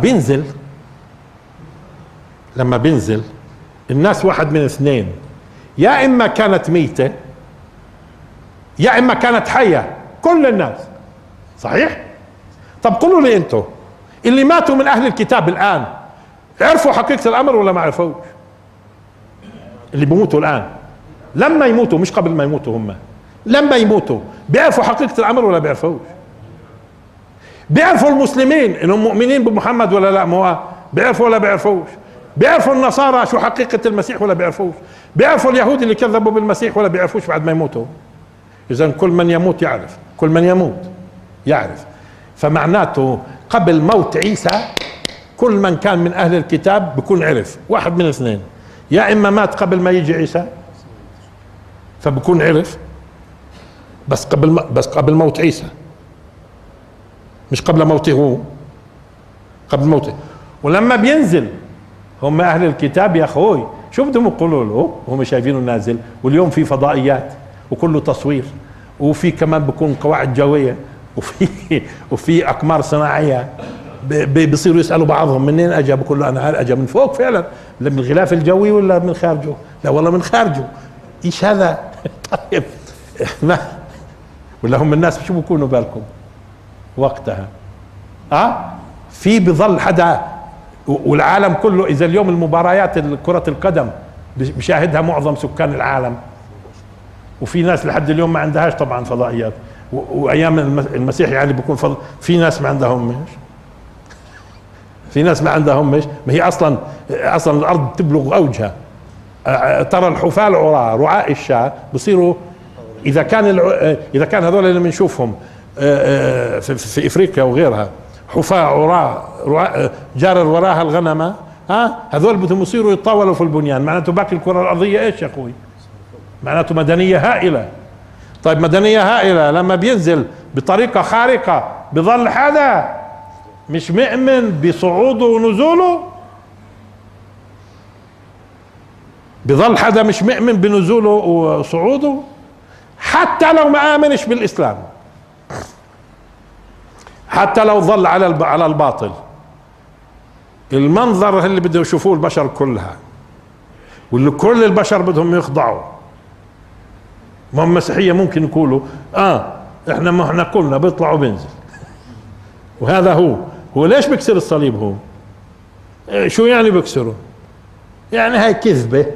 بينزل الناس واحد من اثنين، يا إما كانت ميتة يا إما كانت حية، كل الناس. صحيح؟ طب قولوا لي انتوا اللي ماتوا من أهل الكتاب الآن عرفوا حقيقة الأمر ولا ما عرفوش؟ اللي بيموتوا الآن لما يموتوا، مش قبل ما يموتوا، هم لما يموتوا بيعرفوا حقيقة الأمر ولا بيعرفوش؟ بيعرفوا المسلمين انهم مؤمنين بمحمد ولا لا؟ ما هو بيعرفوا ولا بيعرفوش؟ بيعرفوا النصارى شو حقيقة المسيح ولا بيعرفوش؟ بيعرفوا اليهود اللي كذبوا بالمسيح ولا بيعرفوش بعد ما يموتوا؟ إذن كل من يموت يعرف، كل من يموت يعرف. فمعناته قبل موت عيسى كل من كان من أهل الكتاب بيكون عرف، واحد من اثنين: يا إما مات قبل ما يجي عيسى فبكون عرف، بس قبل موت عيسى، مش قبل موته هو، قبل موته. ولما بينزل هم أهل الكتاب يا أخوي شو بدهم يقولوا له؟ هم شايفينه نازل، واليوم في فضائيات وكله تصوير، وفي كمان بكون قواعد جوية، وفي أقمار صناعية، بيصيروا يسألوا بعضهم منين أجا؟ بقول له أنا أجا من فوق فعلا، من الغلاف الجوي ولا من خارجه؟ لا والله من خارجه. ايش هذا؟ طيب ما ولا هم الناس شو بيكونوا بالكم وقتها؟ في بظل حدا، والعالم كله اذا اليوم المباريات كرة القدم بشاهدها معظم سكان العالم، وفي ناس لحد اليوم ما عندهاش طبعا فضائيات، وايام المسيح يعني بيكون في ناس ما عندهم مش، في ناس ما عندهم مش، ما هي اصلا الارض تبلغ اوجها. ترى الحفاة العراة رعاء الشاة بصيروا اذا كان هذول اللي بنشوفهم في افريقيا وغيرها حفاة عراة جارر وراها الغنمة، هذول بدهم يصيروا يتطاولوا في البنيان. معناته باقي الكرة الارضية ايش يا اخوي؟ معناته مدنية هائلة. طيب مدنية هائلة لما بينزل بطريقة خارقة بظل حدا مش مؤمن بصعوده ونزوله، بظل حدا مش مؤمن بنزوله وصعوده، حتى لو ما آمنش بالإسلام، حتى لو ظل على الباطل. المنظر اللي بده يشوفوه البشر كلها، واللي كل البشر بدهم يخضعوا. ما المسيحية ممكن يقولوا احنا ما احنا كلنا بيطلع وبينزل، وهذا هو ليش بيكسر الصليب؟ هو شو يعني بيكسره؟ يعني هاي كذبة،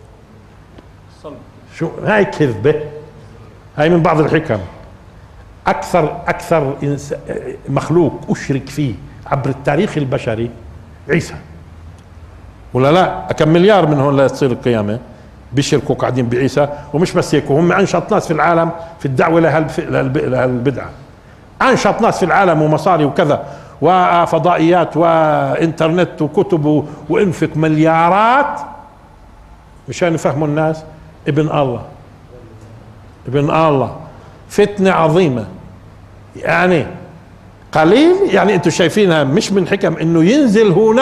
شو هاي كذبة؟ هاي من بعض الحكم. اكثر مخلوق اشرك فيه عبر التاريخ البشري عيسى، ولا لا؟ كم مليار من هون لتصير القيامة بيشركوا قاعدين بعيسى. ومش بس هيك، وهم انشط ناس في العالم في الدعوة لهالبدعة، انشط ناس في العالم ومصاري وكذا وفضائيات وانترنت وكتب، وانفق مليارات مشان يفهموا الناس ابن الله. فتنة عظيمة يعني. قليل يعني انتم شايفينها مش من حكم انه ينزل هو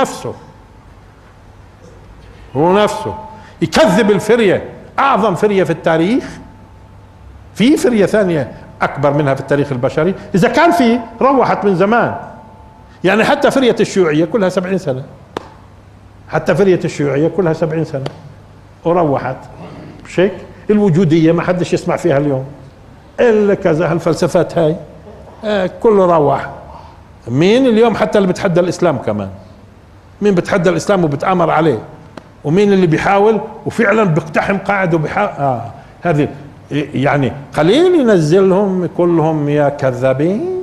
نفسه يكذب الفرية، اعظم فرية في التاريخ. في فرية ثانية اكبر منها في التاريخ البشري، اذا كان في روحت من زمان. يعني حتى فرية الشيوعية كلها 70 سنة، حتى فرية الشيوعية كلها 70 سنة وروحت. مش هيك؟ الوجودية ما حدش يسمع فيها اليوم الا كذا، هالفلسفات هاي كله روح. مين اليوم حتى اللي بتحدى الاسلام كمان؟ مين بتحدى الاسلام وبتآمر عليه؟ ومين اللي بيحاول وفعلا بيقتحم قاعد وبيحاول؟ هذه يعني قليل ينزلهم كلهم يا كذابين.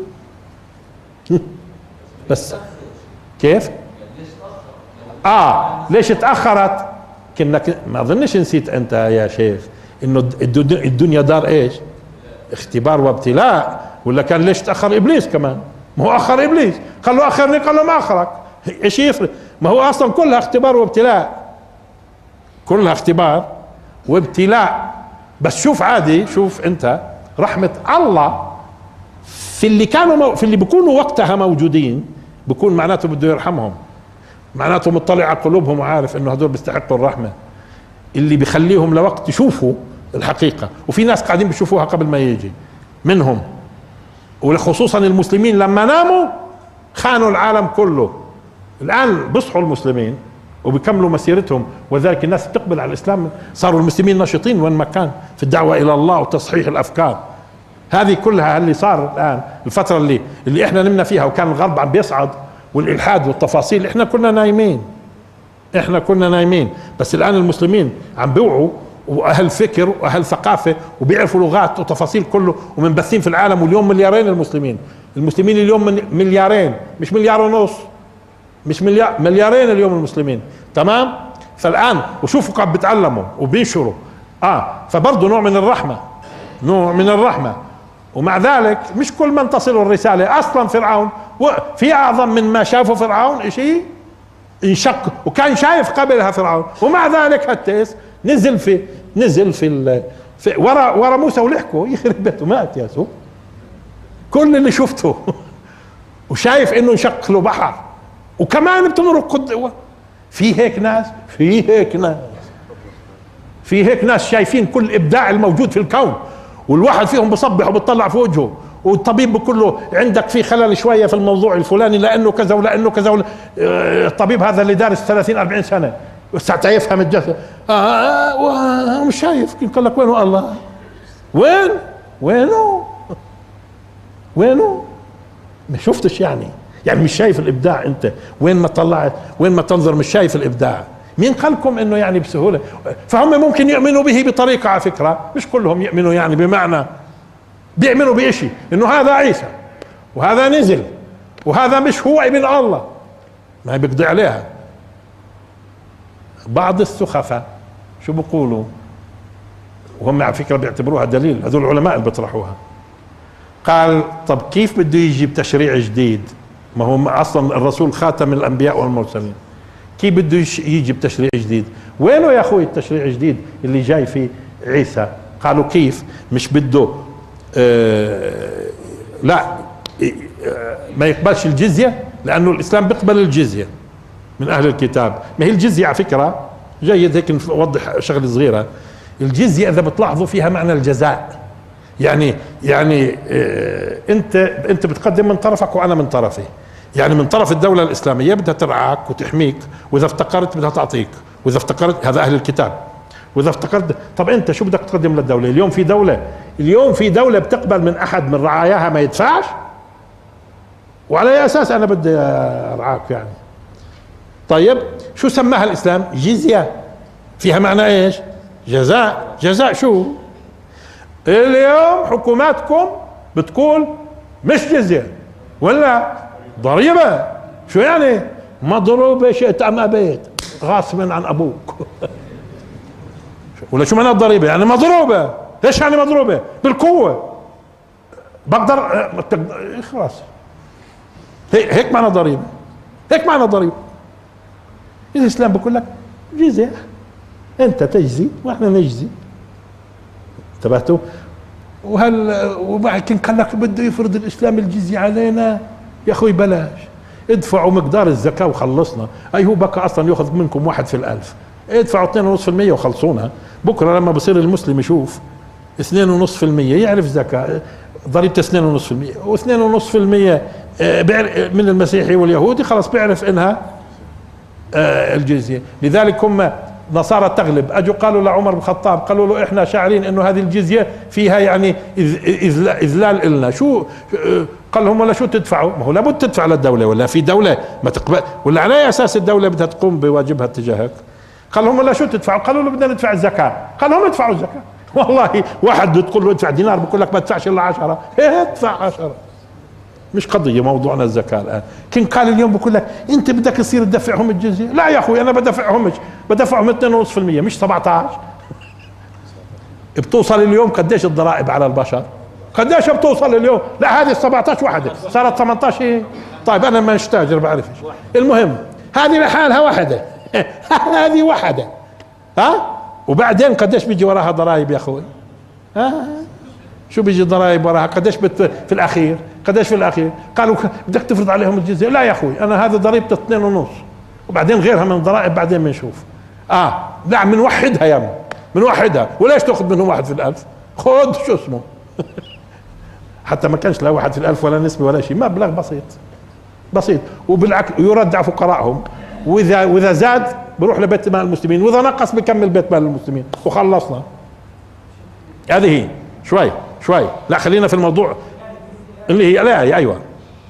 بس كيف؟ ليش تأخرت؟ كأنك ما اظنش نسيت انت يا شيخ انه الدنيا دار ايش؟ اختبار وابتلاء. ولا كان ليش تأخر ابليس كمان؟ ما هو اخر ابليس، قال له اخرني، قال له ما اخرك. ايش يفرق؟ ما هو اصلا كلها اختبار وابتلاء، كلها اختبار وابتلاء. بس شوف عادي، شوف انت رحمة الله في اللي كانوا في اللي بيكونوا وقتها موجودين، بيكون معناته بده يرحمهم، معناته مطلع على قلوبهم وعارف انه هدول بيستحقوا الرحمة، اللي بيخليهم لوقت يشوفوا الحقيقة. وفي ناس قاعدين بيشوفوها قبل ما يجي منهم، وخصوصا المسلمين لما ناموا خانوا العالم كله. الآن بصحوا المسلمين وبيكملوا مسيرتهم، وذلك الناس بتقبل على الإسلام. صاروا المسلمين نشيطين وين ما كان في الدعوة إلى الله وتصحيح الأفكار. هذه كلها اللي صار الآن، الفترة اللي احنا نمنا فيها وكان الغرب عم بيصعد والإلحاد والتفاصيل، احنا كنا نايمين. بس الآن المسلمين عم بيوعوا، واهل فكر واهل ثقافه، وبيعرفوا لغات وتفاصيل كله، ومنبثين في العالم. واليوم مليارين المسلمين اليوم مليارين، مش مليار ونص، مش مليارين اليوم المسلمين. تمام؟ فالان وشوفوا قاعد بيتعلموا وبينشروا. فبرضه نوع من الرحمه. ومع ذلك مش كل من تصل الرساله. اصلا فرعون في اعظم من ما شافه فرعون شيء انشق، وكان شايف قبلها فرعون، ومع ذلك هالتيس نزل في ورا موسى ولحقه يخرب بيته، مات يا سو. كل اللي شفته وشايف انه انشق له بحر، وكمان بتمرق قدوة. في هيك ناس شايفين كل ابداع الموجود في الكون، والواحد فيهم بصبح وبتطلع في وجهه، والطبيب بقول له عندك في خلل شويه في الموضوع الفلاني لانه كذا ولانه كذا الطبيب هذا اللي دارس 30-40 سنه ساعتها يفهم الجسد. مش شايف. قال لك وينه الله؟ وينه ما شفتش يعني مش شايف الابداع. انت وين ما طلعت وين ما تنظر مش شايف الابداع. مين قال لكم انه يعني بسهوله؟ فهم ممكن يؤمنوا به بطريقه، على فكره مش كلهم يؤمنوا يعني بمعنى بيؤمنوا بشيء انه هذا عيسى وهذا نزل وهذا مش هو ابن الله، ما بيقضي عليها. بعض السخفاء شو بيقولوا، وهم على فكره بيعتبروها دليل، هذول العلماء اللي بيطرحوها. قال طب كيف بده يجيب تشريع جديد؟ ما هو اصلا الرسول خاتم الانبياء والمرسلين، كيف بده يجي بتشريع جديد؟ وينه يا اخوي التشريع الجديد اللي جاي في عيسى؟ قالوا كيف؟ مش بده لا ما يقبلش الجزية، لانه الاسلام بيقبل الجزية من اهل الكتاب. ما هي الجزية على فكرة جيد هيك نوضح شغله صغيرة. الجزية اذا بتلاحظوا فيها معنى الجزاء، يعني انت بتقدم من طرفك وانا من طرفي، يعني من طرف الدولة الإسلامية بدها ترعاك وتحميك، وإذا افتقرت بدها تعطيك، وإذا افتقرت هذا أهل الكتاب، وإذا افتقرت طب أنت شو بدك تقدم للدولة؟ اليوم في دولة بتقبل من أحد من رعاياها ما يدفعش، وعلى أي أساس أنا بدي أرعاك يعني؟ طيب شو سماها الإسلام؟ جزية، فيها معنى إيش؟ جزاء شو؟ اليوم حكوماتكم بتقول مش جزية ولا ضريبة. شو يعني؟ مضروبة شئت أم أبيت، غاصبا عن أبوك. ولا شو معنى الضريبة؟ يعني مضروبة. ايش يعني مضروبة؟ بالقوة بقدر خلاص. هيك معنى ضريبة، هيك معنى ضريبة. الإسلام بقول لك جزية، أنت تجزي وإحنا نجزي. انتبهتوا؟ وبعدين قال لك بده يفرض الإسلام الجزية علينا. يا أخوي بلاش، ادفعوا مقدار الزكاة وخلصنا. أي هو بقى أصلا يأخذ منكم 1 في 1000، ادفعوا 2.5% وخلصونا. بكرة لما بصير المسلم يشوف 2.5% يعرف زكاة ضريبة 2.5%، و2.5% من المسيحي واليهودي خلاص بيعرف انها الجزية. لذلك هم نصارى تغلب اجوا قالوا لعمر بن الخطاب، قالوا له احنا شاعرين انه هذه الجزية فيها يعني اذلال النا. شو قال لهم ولا شو تدفعوا؟ ما هو لابد تدفع للدولة، ولا في دولة ما تقبل، ولا على اي اساس الدولة بدها تقوم بواجبها تجاهك؟ قال لهم ولا شو تدفعوا؟ قالوا له بدنا ندفع الزكاة. قال لهم ادفعوا الزكاة. والله واحد بتقول له ادفع دينار بقول لك ما تدفعش الا 10. ادفع 10. مش قضية موضوعنا الزكاة الآن. كن قال اليوم بقول لك أنت بدك تصير تدفعهم الجزية. لا يا أخوي أنا بدفعهم 2.5% مش 17. بتوصل اليوم قديش الضرائب على البشر؟ قديش بتوصل اليوم؟ لا هذه 17 وحدة صارت 18. طيب أنا ما تاجر بعرفش. المهم هذه لحالها واحدة. هذه واحدة. ها؟ وبعدين قديش بيجي وراها ضرائب يا أخوي؟ شو بيجي ضرائب وراها؟ قديش في الأخير؟ قديش في الأخير؟ قالوا بدك تفرض عليهم الجزية. لا يا أخوي أنا هذا ضريبته 2.5 وبعدين غيرها من ضرائب بعدين بنشوف. لا بنوحدها يا ابني، بنوحدها. وليش تأخذ منهم 1 في 1000؟ خذ شو اسمه. حتى ما كانش لا 1 في 1000 ولا نسبة ولا شيء، مبلغ بسيط وبالعكس يرد فقراءهم. وإذا زاد بروح لبيت مال المسلمين، وإذا نقص بكمل بيت مال المسلمين وخلصنا. هذه شوي لا خلينا في الموضوع اللي هي لا ايوه.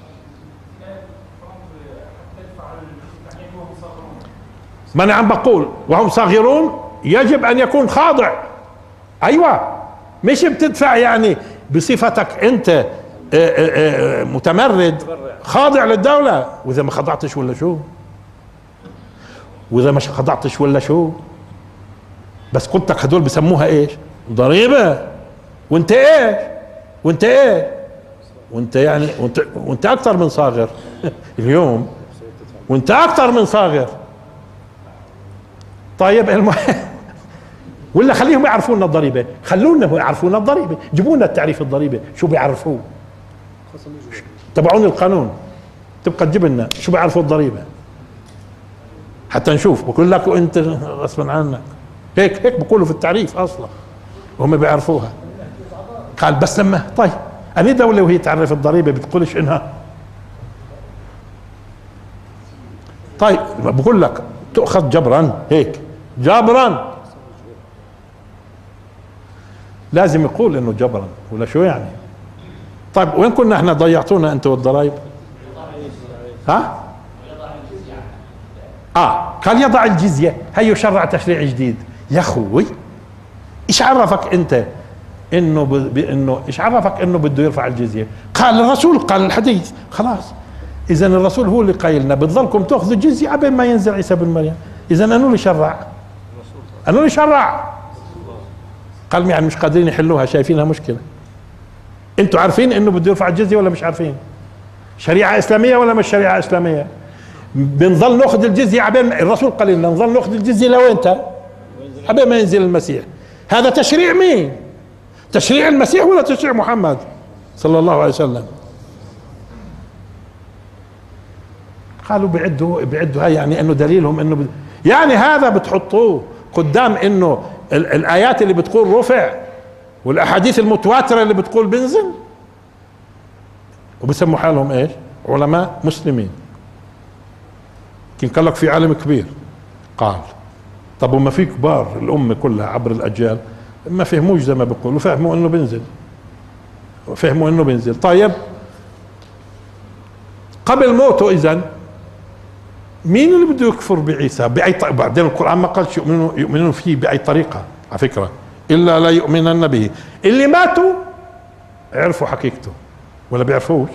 ما انا عم بقول وهم صاغرون يجب ان يكون خاضع. ايوه مش بتدفع يعني بصفتك انت متمرد خاضع للدولة. واذا ما خضعتش ولا شو؟ بس قلت لك هدول بسموها ايش؟ ضريبة. وانت يعني وانت اكثر من صاغر اليوم، وانت اكثر من صاغر. طيب المهم ولا خليهم يعرفونا الضريبة، خلونا يعرفونا الضريبة، جيبوا لنا التعريف الضريبة شو بيعرفوه، تبعون القانون تبقى تجيب لنا شو بيعرفوا الضريبة حتى نشوف. بقول لك انت غصبا عنك هيك بقولوا في التعريف اصلا وهم بيعرفوها. قال بس لما طيب أني دولة وهي تعرف الضريبة بتقولش إنها طيب بقول لك تؤخذ جبرا، هيك جبرا، لازم يقول انه جبرا ولا شو يعني؟ طيب وين كنا احنا؟ ضيعتونا انتوا والضرائب. ها؟ قال يضع الجزية، هي يشرع تشريع جديد. يا اخوي ايش عرفك انت انه ايش عرفك انه بده يرفع الجزية؟ قال الرسول، قال الحديث، خلاص. اذا الرسول هو اللي قايلنا بتظلكم تاخذوا الجزية قبل ما ينزل عيسى بن مريم. اذا انو اللي شرع؟ انو اللي شرع؟ قال يعني مش قادرين يحلوها، شايفينها مشكلة. انتوا عارفين انه بده يرفع الجزية ولا مش عارفين؟ شريعة اسلامية ولا مش شريعة اسلامية؟ بنظل ناخذ الجزية عبين الرسول قال لنا نظل ناخذ الجزية لوين؟ عبين ما ينزل المسيح. هذا تشريع مين؟ تشريع المسيح ولا تشريع محمد صلى الله عليه وسلم؟ قالوا بيعدوا هاي يعني انه دليلهم انه يعني هذا بتحطوه قدام انه الايات اللي بتقول رفع والاحاديث المتواترة اللي بتقول بنزل، وبسموا حالهم ايش؟ علماء مسلمين. كان قال لك في عالم كبير قال، طب وما في كبار الامه كلها عبر الاجيال ما فهموش زي ما بيقولوا، فهموا انه بنزل. طيب قبل موته اذا مين اللي بده يكفر بعيسى باي طريقه؟ بعدين القران ما قالش يؤمنون فيه باي طريقه على فكره، الا لا يؤمنن به. اللي ماتوا عرفوا حقيقته ولا بيعرفوش؟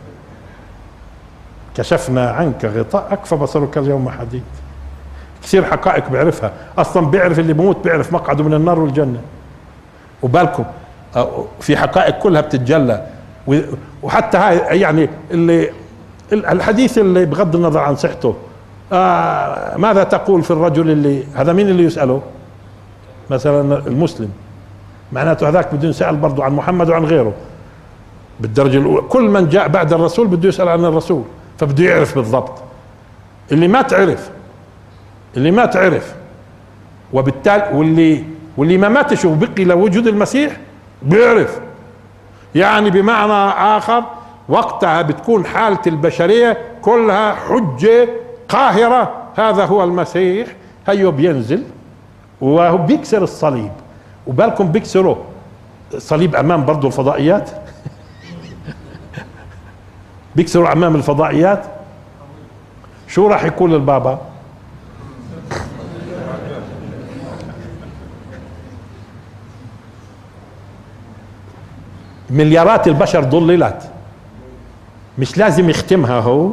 كشفنا عنك غطاءك فبصرك اليوم حديد. كثير حقائق بيعرفها اصلا، بيعرف اللي بموت بيعرف مقعده من النار والجنه. وبالكم في حقائق كلها بتتجلى، وحتى هاي يعني اللي الحديث اللي بغض النظر عن صحته، ماذا تقول في الرجل اللي هذا؟ مين اللي يسأله؟ مثلا المسلم، معناته هذاك بده يسأل برضه عن محمد وعن غيره بالدرجة الأولى. كل من جاء بعد الرسول بده يسأل عن الرسول، فبده يعرف بالضبط. اللي مات عرف، وبالتالي واللي ما ماتش وبقي لوجود المسيح بيعرف. يعني بمعنى آخر وقتها بتكون حالة البشرية كلها حجة قاهرة، هذا هو المسيح، هيو بينزل وهو بيكسر الصليب. وبالكم بيكسروا الصليب أمام برضو الفضائيات بيكسروا أمام الفضائيات. شو راح يقول البابا؟ مليارات البشر ضللت، مش لازم يختمها هو،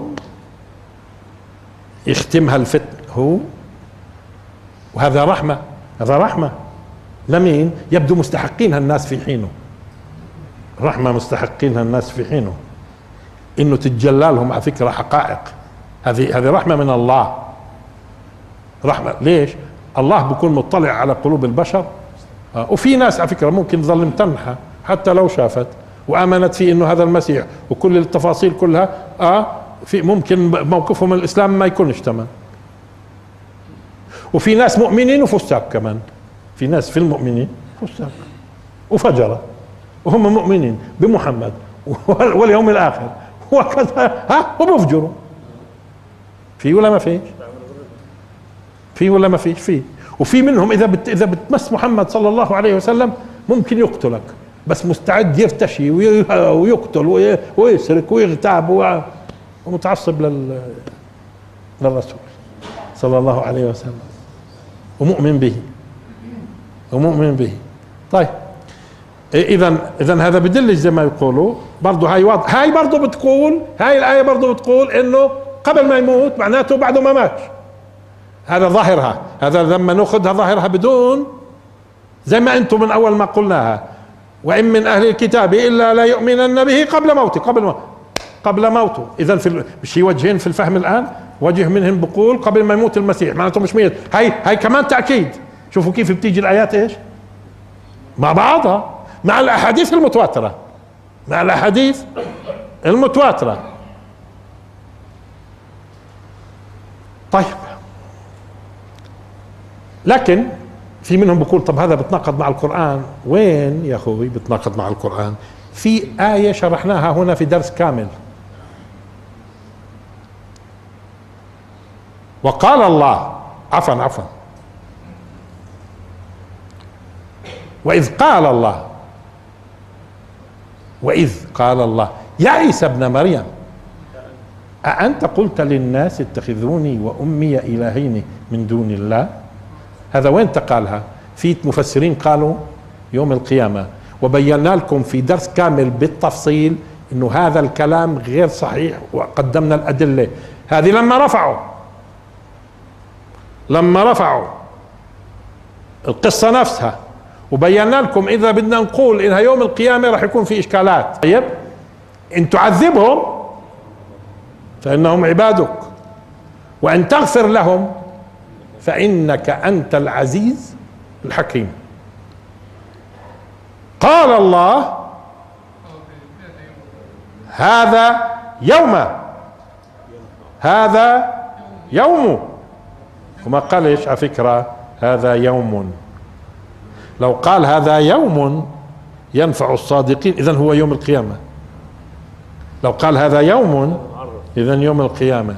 يختمها الفتن هو. وهذا رحمة، هذا رحمة لمين؟ يبدو مستحقينها الناس في حينه، رحمة مستحقينها الناس في حينه، انه تتجلى لهم على فكرة حقائق. هذه رحمة من الله، رحمة. ليش؟ الله بيكون مطلع على قلوب البشر. وفي ناس على فكرة ممكن تظل متنحة حتى لو شافت وآمنت في انه هذا المسيح وكل التفاصيل كلها، في ممكن موقفهم من الاسلام ما يكونش تمام. وفي ناس مؤمنين وفساق كمان، في ناس في المؤمنين فساق وفجرة وهم مؤمنين بمحمد واليوم الاخر وكذا، وبفجروا. في ولا ما فيش؟ في ولا ما فيش؟ في. وفي منهم اذا بتمس محمد صلى الله عليه وسلم ممكن يقتلك، بس مستعد يفتشي ويقتل ويسرق ويغتاب ومتعصب للرسول صلى الله عليه وسلم ومؤمن به. طيب اذا هذا بدلش زي ما يقولوا برضه. هاي برضه بتقول، هاي الآية برضه بتقول انه قبل ما يموت معناته بعده ما مات. هذا ظاهرها، هذا لما ناخذها ظاهرها بدون زي ما انتم من اول ما قلناها، وان من اهل الكتاب الا لا يؤمنن به قبل موته، قبل موته. اذا مش في وجهين في الفهم الان، وجه منهم بقول قبل ما يموت المسيح معناته مش ميت. هاي كمان تاكيد. شوفوا كيف بتيجي الايات ايش مع بعضها، مع الاحاديث المتواتره. طيب لكن في منهم بيقول طب هذا بتناقض مع القرآن. وين يا اخوي بتناقض مع القرآن؟ في آية شرحناها هنا في درس كامل. وقال الله عفوا. وإذ قال الله يا عيسى ابن مريم أأنت قلت للناس اتخذوني وأمي إلهين من دون الله؟ هذا وين تقالها؟ في مفسرين قالوا يوم القيامة، وبينا لكم في درس كامل بالتفصيل انه هذا الكلام غير صحيح، وقدمنا الأدلة. هذه لما رفعوا القصة نفسها، وبينا لكم اذا بدنا نقول انها يوم القيامة راح يكون في اشكالات. طيب ان تعذبهم فانهم عبادك وان تغفر لهم فانك انت العزيز الحكيم. قال الله هذا يوم، وما قالش على فكرة هذا يوم. لو قال هذا يوم ينفع الصادقين إذن هو يوم القيامة. لو قال هذا يوم إذن يوم القيامة.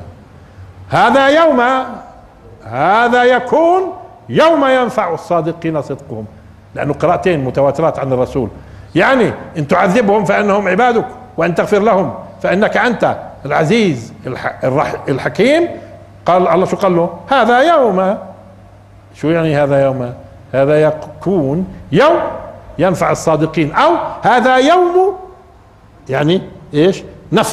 هذا يكون يوم ينفع الصادقين صدقهم، لأنه قراءتين متواترات عن الرسول. يعني إن تعذبهم فإنهم عبادك، وإن تغفر لهم فإنك أنت العزيز الحكيم. قال الله شو قال له؟ هذا يوم. شو يعني هذا يوم؟ هذا يكون يوم ينفع الصادقين، أو هذا يوم يعني إيش؟ نفع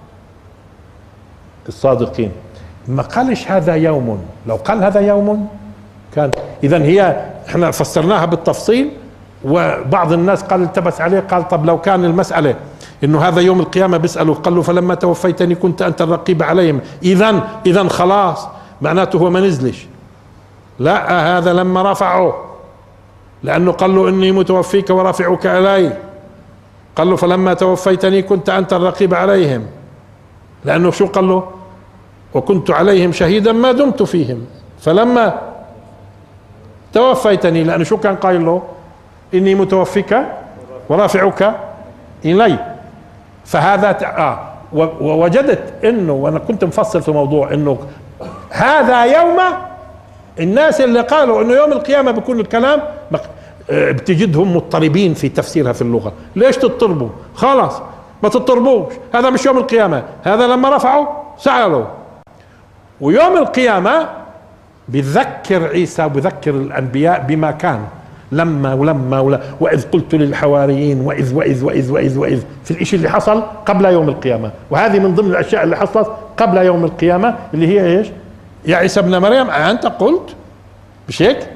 الصادقين. ما قالش هذا يوم. لو قال هذا يوم كان إذن هي احنا فسرناها بالتفصيل، وبعض الناس قال التبس عليه، قال طب لو كان المسألة انه هذا يوم القيامة بيسأله، قال له فلما توفيتني كنت انت الرقيب عليهم، اذن خلاص معناته هو ما نزلش. لا، هذا لما رفعه، لانه قال له اني متوفيك ورافعك الي. قال له فلما توفيتني كنت انت الرقيب عليهم، لانه شو قال له؟ وكنت عليهم شهيدا ما دمت فيهم. فلما توفيتني، لانه شو كان قايل له؟ اني متوفيك ورافعك الي. فهذا ووجدت انه، وانا كنت مفصل في موضوع انه هذا يوم، الناس اللي قالوا انه يوم القيامة بيكون الكلام بتجدهم مضطربين في تفسيرها في اللغة. ليش تضطربوا؟ خلاص ما تضطربوش، هذا مش يوم القيامة، هذا لما رفعوا سألوا. ويوم القيامة بذكر عيسى وبذكر الأنبياء بما كان لما وإذ قلت للحواريين وإذ في الإشي اللي حصل قبل يوم القيامة. وهذه من ضمن الأشياء اللي حصلت قبل يوم القيامة، اللي هي إيش؟ يا عيسى ابن مريم أنت قلت، مش هيك؟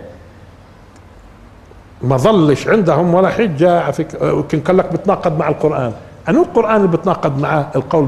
ما ظلش عندهم ولا حجة. على فكرة يمكن قال لك بتناقض مع القرآن. أنو القرآن اللي بتناقض مع القول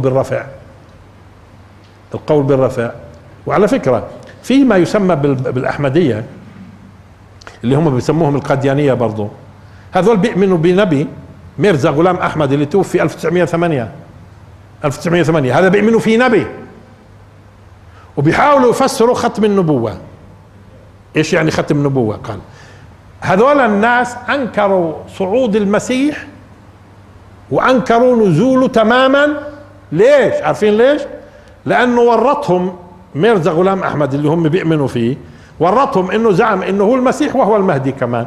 بالرفع؟ وعلى فكرة في ما يسمى بالأحمدية، اللي هم بيسموهم القاديانية برضو، هذول بيؤمنوا بنبي ميرزا غلام أحمد اللي توفي 1908. هذا بيؤمنوا في نبي، وبيحاولوا يفسروا ختم النبوة. ايش يعني ختم النبوة؟ قال هذول الناس انكروا صعود المسيح وانكروا نزوله تماما. ليش؟ عارفين ليش؟ لانه ورطهم ميرزا غلام احمد اللي هم بيؤمنوا فيه، ورطهم انه زعم انه هو المسيح وهو المهدي كمان،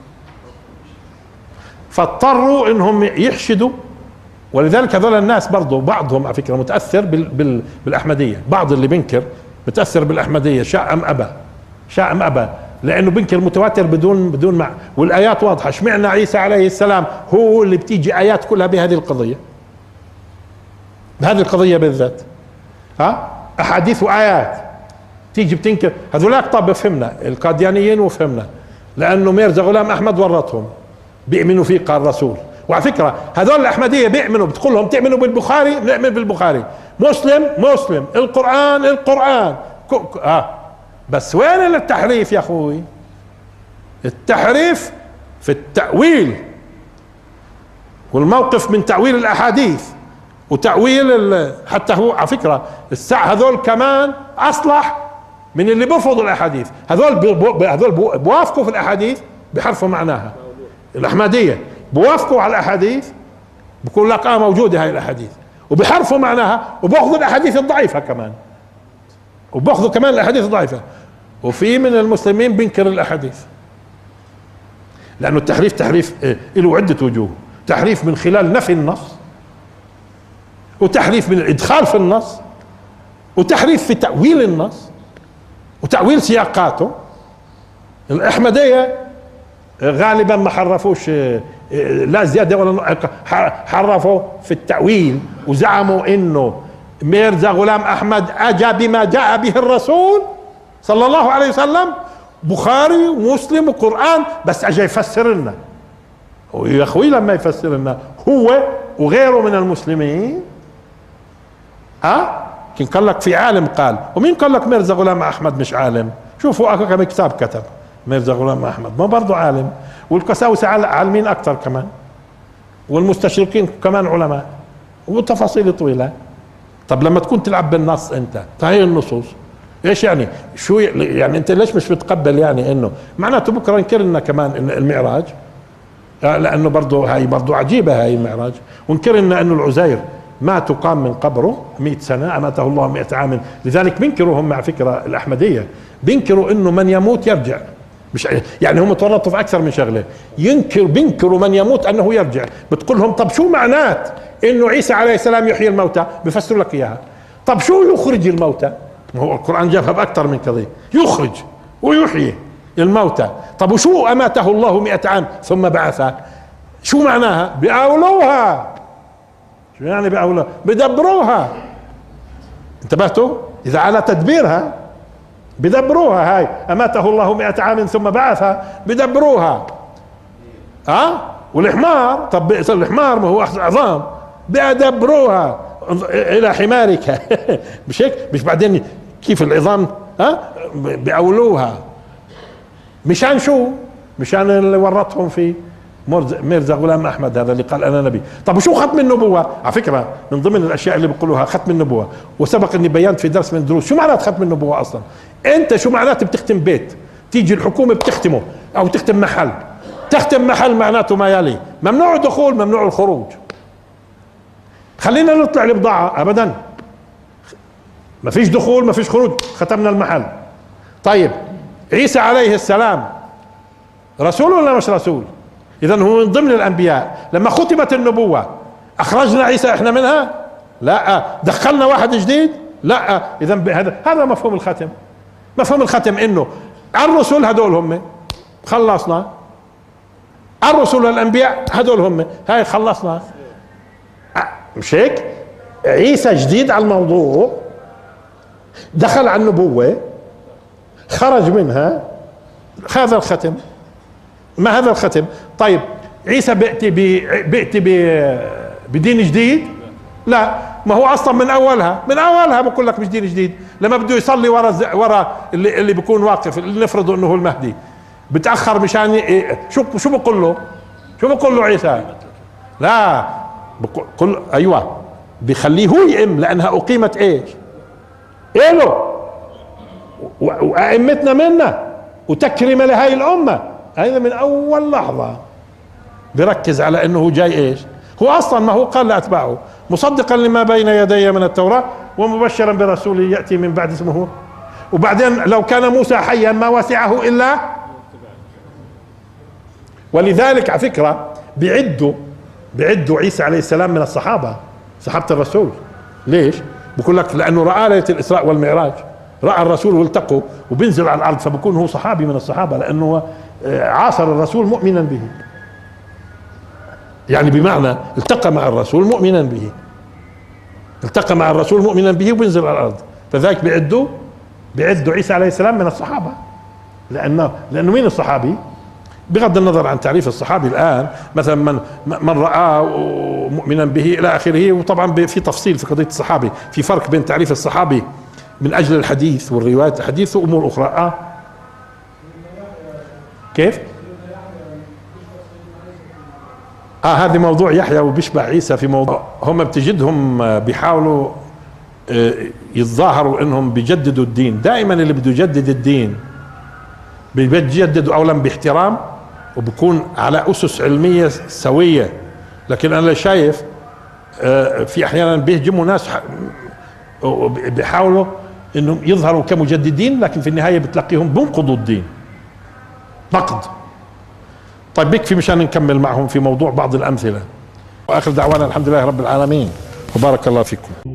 فاضطروا انهم يحشدوا. ولذلك هذول الناس برضو بعضهم على فكرة متأثر بالأحمدية. بعض اللي بنكر متأثر بالأحمدية، شاء أم أبى، لأنه بنكر متواتر بدون مع، والآيات واضحة. اشمعنى عيسى عليه السلام هو اللي بتيجي آيات كلها بهذه القضية بالذات، أحاديث وآيات تيجي بتنكر. هذولاك طب بفهمنا القاديانيين وفهمنا، لأنه ميرزا غلام أحمد ورطهم، بيؤمنوا فيه قال رسول. وعلى فكرة هذول الأحمدية بيؤمنوا، بتقول لهم تؤمنوا بالبخاري، نؤمن بالبخاري، مسلم، القرآن بس وين التحريف يا أخوي؟ التحريف في التأويل والموقف من تأويل الأحاديث وتأويل. حتى هو على فكرة هذول كمان أصلح من اللي بيرفضوا الأحاديث. هذول بوافقوا في الأحاديث بحرفوا معناها. الأحمدية بوافقوا على الأحاديث، بقول لك موجودة هاي الأحاديث، وبحرفوا معناها، وبأخذوا الأحاديث الضعيفة كمان، الأحاديث الضعيفة. وفي من المسلمين بينكر الاحاديث، لانه التحريف تحريف له عدة وجوه. تحريف من خلال نفي النص، وتحريف من الادخال في النص، وتحريف في تأويل النص وتأويل سياقاته. الأحمدية غالبا ما حرفوش لا زيادة ولا حرفوا في التأويل، وزعموا انه ميرزا غلام احمد اجى بما جاء به الرسول صلى الله عليه وسلم، بخاري ومسلم وقرآن، بس اجى يفسر لنا. ويا اخوي لما يفسر لنا هو وغيره من المسلمين، كان قال لك في عالم قال، ومين قال لك ميرزا غلام احمد مش عالم؟ شوفوا كم كتاب كتب ميرزا غلام احمد، ما برضه عالم، والقساوسة عالمين اكثر كمان، والمستشرقين كمان علماء، وتفاصيل طويلة. طب لما تكون تلعب بالنص انت، هاي النصوص ايش يعني؟ شو يعني انت ليش مش بتقبل يعني انه معناته بكره انكر لنا كمان إن المعراج، لانه برضه هاي برضه عجيبة هاي المعراج، وانكر لنا انه العزير ما تقام من قبره 100 سنة، أماته الله 100 عام. لذلك بينكروا هم على فكرة الأحمدية، بينكروا إنه من يموت يرجع، مش يعني هم تورطوا في أكثر من شغلة. بينكروا من يموت أنه يرجع. بتقول لهم طب شو معنات إنه عيسى عليه السلام يحيي الموتى؟ بفسروا لك إياها. طب شو يخرج الموتى؟ ما هو القرآن جابها بأكثر من قضية، يخرج ويحيي الموتى. طب وشو أماته الله 100 عام ثم بعثه؟ شو معناها؟ بأولوها. شو يعني بأولوها؟ بدبروها. انتبهتوا؟ إذا على تدبيرها بدبروها. هاي أماته الله 100 عام ثم بعثها، بدبروها. والحمار، طب الحمار ما هو عظام، بدبروها إلى حمارك. مش هيك؟ مش بعدين كيف العظام بأولوها. مشان شو؟ مشان اللي ورطهم فيه ميرزا غلام احمد هذا اللي قال انا نبي. طب وشو ختم النبوة؟ على فكرة من ضمن الاشياء اللي بيقولوها ختم النبوة، وسبق اني بينت في درس من الدروس شو معنات ختم النبوة اصلا. انت شو معناته بتختم بيت؟ تيجي الحكومة بتختمه، او تختم محل. تختم محل معناته ما يلي ممنوع الدخول ممنوع الخروج. خلينا نطلع البضاعة، ابدا ما فيش دخول ما فيش خروج، ختمنا المحل. طيب عيسى عليه السلام رسول ولا مش رسول؟ اذا هو من ضمن الانبياء. لما ختمت النبوة اخرجنا عيسى احنا منها؟ لا. دخلنا واحد جديد؟ لا. اذا هذا مفهوم الختم. مفهوم الختم انه الرسل هدول هم خلصنا، الرسل والانبياء هدول هم، هاي خلصنا. مش هيك؟ عيسى جديد على الموضوع، دخل على النبوة، خرج منها، هذا الختم. ما هذا الختم؟ طيب عيسى بيأتي بدين جديد؟ لا. ما هو اصلا من اولها بقول لك مش دين جديد. لما بده يصلي ورا اللي بيكون واقف، اللي نفرضه انه هو المهدي، بتاخر مشان شو بقول له عيسى؟ لا بقول ايوه بخليه هو يئم، لانها اقيمت ايش؟ له وائمتنا منا وتكريم لهي الامه. هذا من اول لحظه بركز على انه جاي ايش؟ هو اصلا ما هو قال لاتباعه مصدقا لما بين يدي من التوراة ومبشرا برسول ياتي من بعد اسمه. وبعدين لو كان موسى حيا ما وسعه الا. ولذلك على فكره بيعدوا عيسى عليه السلام من صحابه الرسول. ليش؟ بقول لك لانه راى ليله الاسراء والمعراج، راى الرسول والتقوا وبينزل على الارض، فبكون هو صحابي من الصحابه لانه عاصر الرسول مؤمنا به. يعني بمعنى التقى مع الرسول مؤمنا به، التقى مع الرسول مؤمنا به وبينزل على الارض. فذلك بيعدوا عيسى عليه السلام من الصحابه. لانه مين الصحابي؟ بغض النظر عن تعريف الصحابي الان، مثلا من رآه مؤمنا به الى اخره. وطبعا في تفصيل في قضيه الصحابي، في فرق بين تعريف الصحابي من اجل الحديث والروايات الحديث وامور اخرى. كيف؟ هذا موضوع يحيى وبيشبه عيسى. في موضوع هم بتجدهم بيحاولوا يتظاهروا انهم بيجددوا الدين. دائما اللي بده يجدد الدين بيجددوا اولا باحترام وبكون على اسس علمية سوية. لكن انا شايف في احيانا بيهجموا ناس بيحاولوا انهم يظهروا كمجددين، لكن في النهاية بتلاقيهم بينقضوا الدين نقد. طيب بيكفي مشان نكمل معهم في موضوع بعض الأمثلة. وآخر دعوانا الحمد لله رب العالمين، وبارك الله فيكم.